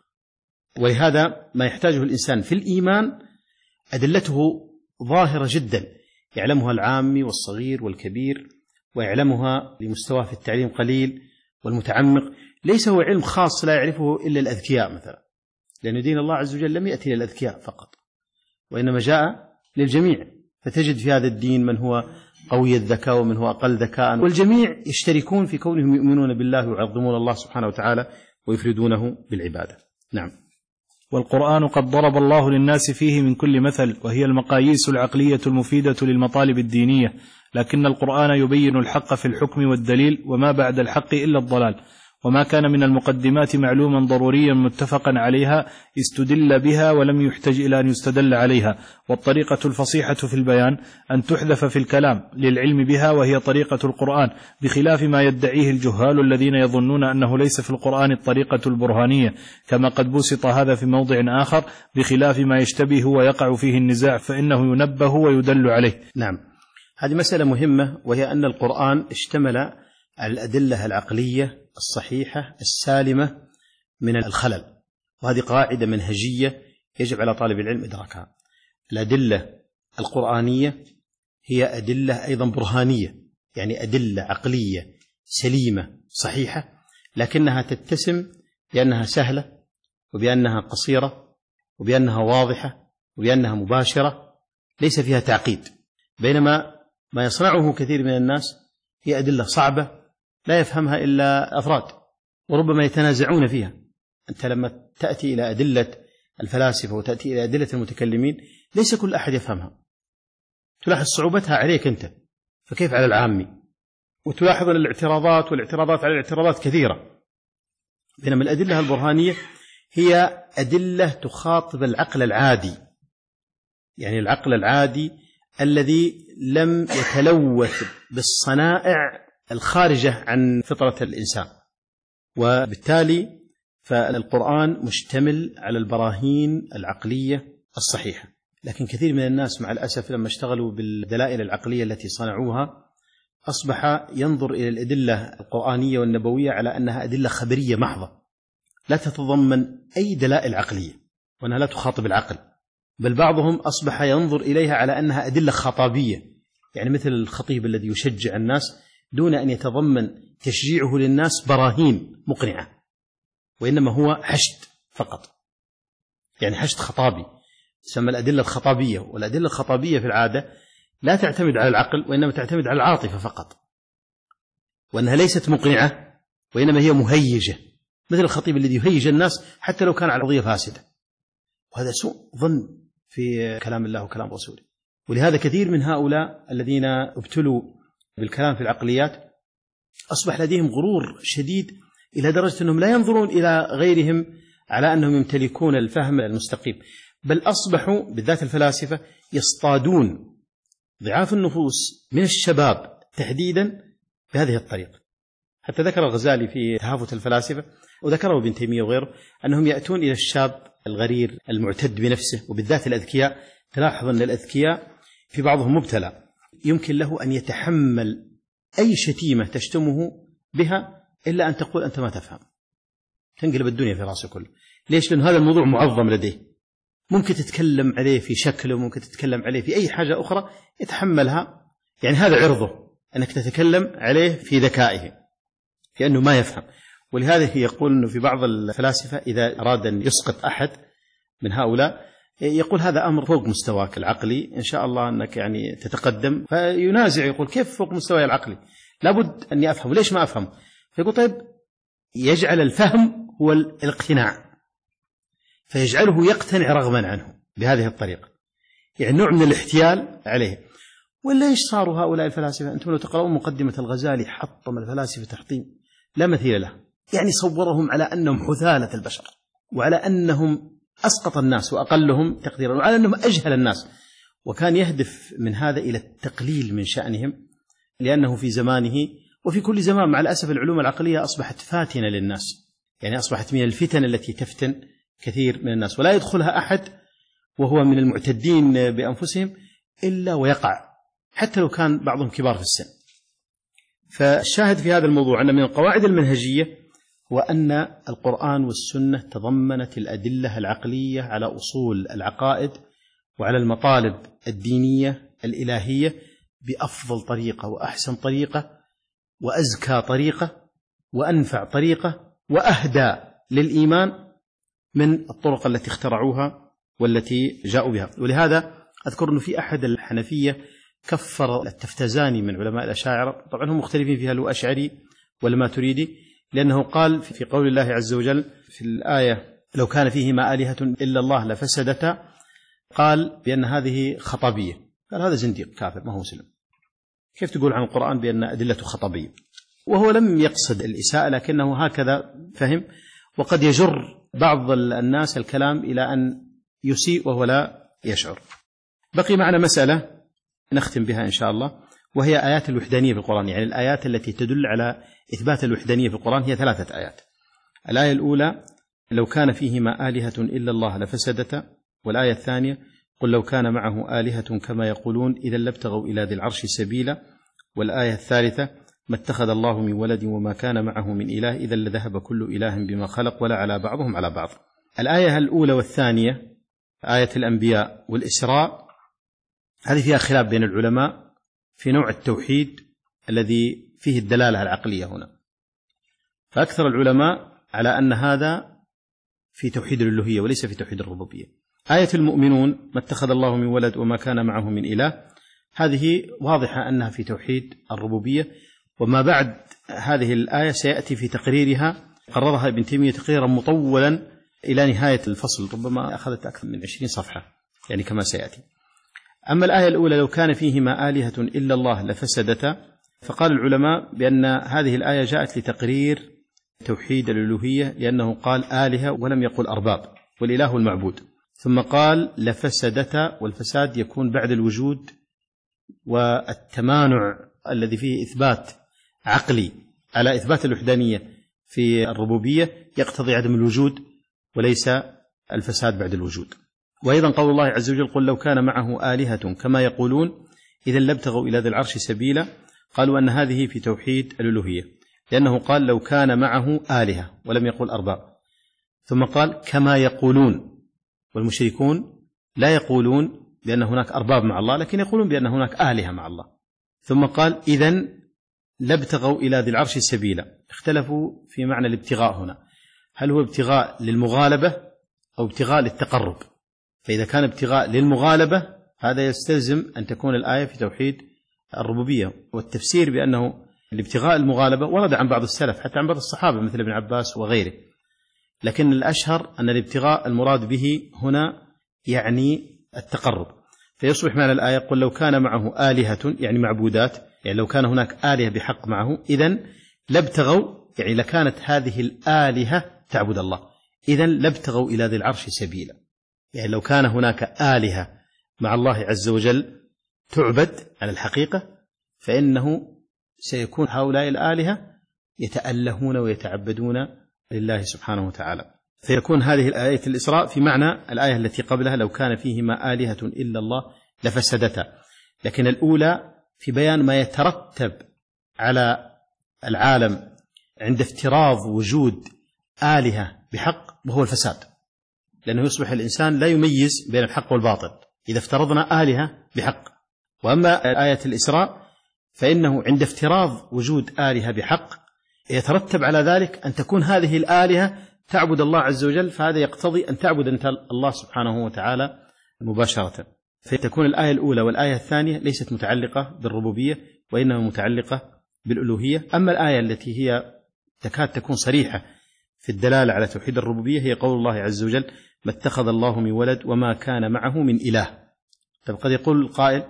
ولهذا ما يحتاجه الإنسان في الإيمان أدلته ظاهرة جدا، يعلمها العامي والصغير والكبير، ويعلمها لمستوى في التعليم قليل والمتعمق. ليس هو علم خاص لا يعرفه إلا الأذكياء مثلا، لأن دين الله عز وجل لم يأتي للأذكياء فقط، وإنما جاء للجميع. فتجد في هذا الدين من هو قوي الذكاء ومن هو أقل ذكاء، والجميع يشتركون في كونهم يؤمنون بالله ويعظمون الله سبحانه وتعالى ويفردونه بالعبادة. نعم. والقرآن قد ضرب الله للناس فيه من كل مثل، وهي المقاييس العقلية المفيدة للمطالب الدينية، لكن القرآن يبين الحق في الحكم والدليل، وما بعد الحق إلا الضلال. وما كان من المقدمات معلوما ضروريا متفقا عليها استدل بها ولم يحتج إلى أن يستدل عليها. والطريقة الفصيحة في البيان أن تحذف في الكلام للعلم بها، وهي طريقة القرآن، بخلاف ما يدعيه الجهال الذين يظنون أنه ليس في القرآن الطريقة البرهانية، كما قد بسط هذا في موضع آخر، بخلاف ما يشتبه ويقع فيه النزاع فإنه ينبه ويدل عليه. نعم، هذه مسألة مهمة، وهي أن القرآن اشتمل على الأدلة العقلية الصحيحة السالمة من الخلل، وهذه قاعدة منهجية يجب على طالب العلم إدراكها. الأدلة القرآنية هي أدلة أيضا برهانية، يعني أدلة عقلية سليمة صحيحة، لكنها تتسم بأنها سهلة وبأنها قصيرة وبأنها واضحة وبأنها مباشرة، ليس فيها تعقيد. بينما ما يصنعه كثير من الناس هي أدلة صعبة لا يفهمها إلا أفراد، وربما يتنازعون فيها. أنت لما تأتي إلى أدلة الفلاسفة وتأتي إلى أدلة المتكلمين ليس كل أحد يفهمها، تلاحظ صعوبتها عليك أنت، فكيف على العامي؟ وتلاحظ أن الاعتراضات والاعتراضات على الاعتراضات كثيرة. بينما الأدلة البرهانية هي أدلة تخاطب العقل العادي، يعني العقل العادي الذي لم يتلوث بالصنائع الخارجة عن فطرة الإنسان. وبالتالي فالقرآن مشتمل على البراهين العقلية الصحيحة. لكن كثير من الناس مع الأسف لما اشتغلوا بالدلائل العقلية التي صنعوها أصبح ينظر إلى الأدلة القرآنية والنبوية على أنها أدلة خبرية محضة لا تتضمن أي دلائل عقلية، وأنها لا تخاطب العقل. بل بعضهم أصبح ينظر إليها على أنها أدلة خطابية، يعني مثل الخطيب الذي يشجع الناس دون أن يتضمن تشجيعه للناس براهين مقنعة، وإنما هو حشد فقط، يعني حشد خطابي تسمى الأدلة الخطابية. والأدلة الخطابية في العادة لا تعتمد على العقل وإنما تعتمد على العاطفة فقط، وأنها ليست مقنعة وإنما هي مهيجة، مثل الخطيب الذي يهيج الناس حتى لو كان على قضية فاسدة. وهذا سوء ظن في كلام الله وكلام رسوله. ولهذا كثير من هؤلاء الذين ابتلوا بالكلام في العقليات أصبح لديهم غرور شديد إلى درجة أنهم لا ينظرون إلى غيرهم على أنهم يمتلكون الفهم المستقيم، بل أصبحوا بالذات الفلاسفة يصطادون ضعاف النفوس من الشباب تحديدا بهذه الطريقة. حتى ذكر الغزالي في تهافت الفلاسفة، وذكره ابن تيمية وغيره، أنهم يأتون إلى الشاب الغرير المعتد بنفسه، وبالذات الأذكياء. تلاحظ أن الأذكياء في بعضهم مبتلى، يمكن له أن يتحمل أي شتيمة تشتمه بها إلا أن تقول أنت ما تفهم، تنقلب الدنيا في رأسه كله. ليش؟ لأن هذا الموضوع معظم لديه، ممكن تتكلم عليه في شكله، ممكن تتكلم عليه في أي حاجة أخرى يتحملها، يعني هذا عرضه أنك تتكلم عليه في ذكائه لأنه ما يفهم. ولهذا يقول أنه في بعض الفلاسفة إذا أراد أن يسقط أحد من هؤلاء يقول هذا أمر فوق مستواك العقلي، إن شاء الله أنك يعني تتقدم. فينازع يقول كيف فوق مستواي العقلي؟ لابد أني أفهم، ليش ما أفهم؟ فيقول طيب، يجعل الفهم هو الاقتناع، فيجعله يقتنع رغما عنه بهذه الطريقة، يعني نوع من الاحتيال عليه. ولا إيش صاروا هؤلاء الفلاسفة؟ أنتم لو تقرؤون مقدمة الغزالي حطم الفلاسفة تحطيم لا مثيل له، يعني صورهم على أنهم حثالة البشر، وعلى أنهم أسقط الناس وأقلهم تقديرا، وعلى أنهم أجهل الناس، وكان يهدف من هذا إلى التقليل من شأنهم، لأنه في زمانه وفي كل زمان مع الأسف العلوم العقلية أصبحت فاتنة للناس، يعني أصبحت من الفتن التي تفتن كثير من الناس، ولا يدخلها أحد وهو من المعتدين بأنفسهم إلا ويقع، حتى لو كان بعضهم كبار في السن. فالشاهد في هذا الموضوع أن من القواعد المنهجية هو أن القرآن والسنة تضمنت الأدلة العقلية على أصول العقائد وعلى المطالب الدينية الإلهية بأفضل طريقة وأحسن طريقة وأزكى طريقة وأنفع طريقة وأهدى للإيمان من الطرق التي اخترعوها والتي جاءوا بها. ولهذا أذكر أنه في أحد الحنفية كفر التفتزاني من علماء الأشاعرة، طبعا هم مختلفين فيها لو أشعري ولا ما تريدي، لأنه قال في قول الله عز وجل في الآية لو كان فيهما آلهة إلا الله لفسدتا، قال بأن هذه خطابية، قال هذا زنديق كافر ما هو مسلم، كيف تقول عن القرآن بأن أدلته خطابية؟ وهو لم يقصد الإساءة لكنه هكذا فهم، وقد يجر بعض الناس الكلام إلى أن يسيء وهو لا يشعر. بقي معنا مسألة نختم بها إن شاء الله، وهي آيات الوحدانية في القرآن، يعني الآيات التي تدل على إثبات الوحدانية في القرآن هي ثلاثة آيات. الآية الأولى لو كان فيهما آلهة إلا الله لفسدتا، والآية الثانية قل لو كان معه آلهة كما يقولون إذا لابتغوا إلى ذي العرش سبيلا، والآية الثالثة ما اتخذ الله من ولد وما كان معه من إله إذا لذهب كل إله بما خلق ولا على بعضهم على بعض. الآية الأولى والثانية آية الأنبياء والإسراء هذه فيها خلاف بين العلماء في نوع التوحيد الذي فيه الدلالة العقلية هنا، فأكثر العلماء على أن هذا في توحيد الألوهية وليس في توحيد الربوبية. آية المؤمنون ما اتخذ الله من ولد وما كان معه من إله هذه واضحة أنها في توحيد الربوبية، وما بعد هذه الآية سيأتي في تقريرها، قررها ابن تيمية تقريرا مطولا إلى نهاية الفصل، ربما أخذت أكثر من عشرين صفحة يعني كما سيأتي. أما الآية الأولى لو كان فيهما آلهة إلا الله لفسدتا، فقال العلماء بأن هذه الآية جاءت لتقرير توحيد الألوهية، لأنه قال آلهة ولم يقل أرباب، والإله المعبود، ثم قال لفسدتا، والفساد يكون بعد الوجود، والتمانع الذي فيه إثبات عقلي على إثبات الوحدانية في الربوبية يقتضي عدم الوجود وليس الفساد بعد الوجود. وأيضا قول الله عز وجل قل لو كان معه آلهة كما يقولون إذا لابتغوا إلى ذي العرش سبيلا، قالوا أن هذه في توحيد الألوهية، لأنه قال لو كان معه آلهة ولم يقل أرباب، ثم قال كما يقولون، والمشركون لا يقولون بأن هناك أرباب مع الله لكن يقولون بأن هناك آلهة مع الله، ثم قال إذن لابتغوا إلى ذي العرش سبيلا. اختلفوا في معنى الابتغاء هنا، هل هو ابتغاء للمغالبة أو ابتغاء للتقرب؟ فإذا كان ابتغاء للمغالبة هذا يستلزم أن تكون الآية في توحيد الربوبية، والتفسير بأنه الابتغاء المغالبة ورد عن بعض السلف حتى عن بعض الصحابة مثل ابن عباس وغيره، لكن الأشهر أن الابتغاء المراد به هنا يعني التقرب، فيصبح معنى الآية قل لو كان معه آلهة يعني معبودات، يعني لو كان هناك آلهة بحق معه إذن لابتغوا، يعني لكانت هذه الآلهة تعبد الله، إذن لابتغوا إلى ذي العرش سبيلا، يعني لو كان هناك آلهة مع الله عز وجل تعبد على الحقيقة فإنه سيكون هؤلاء الآلهة يتألهون ويتعبدون لله سبحانه وتعالى، فيكون هذه الآية الإسراء في معنى الآية التي قبلها لو كان فيهما آلهة إلا الله لفسدتا، لكن الأولى في بيان ما يترتب على العالم عند افتراض وجود آلهة بحق وهو الفساد، لأنه يصبح الإنسان لا يميز بين الحق والباطل إذا افترضنا آلهة بحق. وأما آية الإسراء فإنه عند افتراض وجود آلهة بحق يترتب على ذلك أن تكون هذه الآلهة تعبد الله عز وجل، فهذا يقتضي أن تعبد أنت الله سبحانه وتعالى مباشرة، فتكون الآية الأولى والآية الثانية ليست متعلقة بالربوبية وإنما متعلقة بالألوهية. أما الآية التي هي تكاد تكون صريحة في الدلالة على توحيد الربوبية هي قول الله عز وجل ما اتخذ الله من ولد وما كان معه من إله. طب قد يقول القائل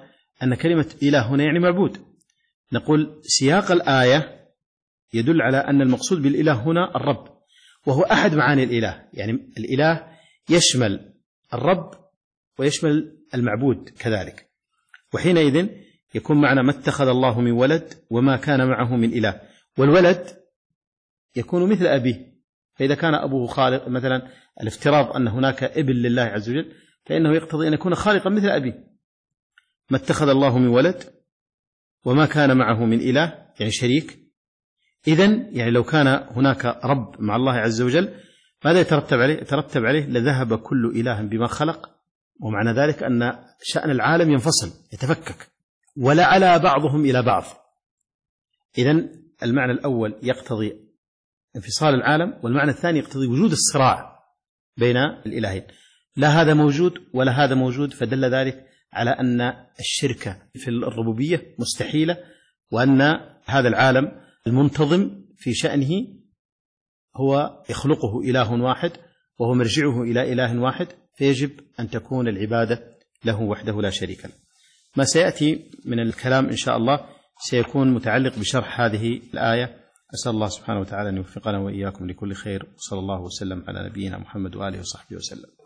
أن كلمة إله هنا يعني معبود، نقول سياق الآية يدل على أن المقصود بالإله هنا الرب، وهو أحد معاني الإله، يعني الإله يشمل الرب ويشمل المعبود كذلك. وحينئذ يكون معنى ما اتخذ الله من ولد وما كان معه من إله، والولد يكون مثل أبيه، فإذا كان أبوه خالق مثلا، الافتراض أن هناك ابن لله عز وجل، فإنه يقتضي أن يكون خالقا مثل أبيه. ما اتخذ الله من ولد وما كان معه من إله يعني شريك. إذن يعني لو كان هناك رب مع الله عز وجل ماذا يترتب عليه؟ يترتب عليه لذهب كل إله بما خلق، ومعنى ذلك أن شأن العالم ينفصل يتفكك، ولا على بعضهم إلى بعض. إذن المعنى الأول يقتضي انفصال العالم، والمعنى الثاني يقتضي وجود الصراع بين الإلهين، لا هذا موجود ولا هذا موجود، فدل ذلك على أن الشرك في الربوبية مستحيلة، وأن هذا العالم المنتظم في شأنه هو يخلقه إله واحد، وهو مرجعه إلى إله واحد، فيجب أن تكون العبادة له وحده لا شريك له. ما سيأتي من الكلام إن شاء الله سيكون متعلق بشرح هذه الآية. أسأل الله سبحانه وتعالى أن يوفقنا وإياكم لكل خير، وصلى الله وسلم على نبينا محمد وآله وصحبه وسلم.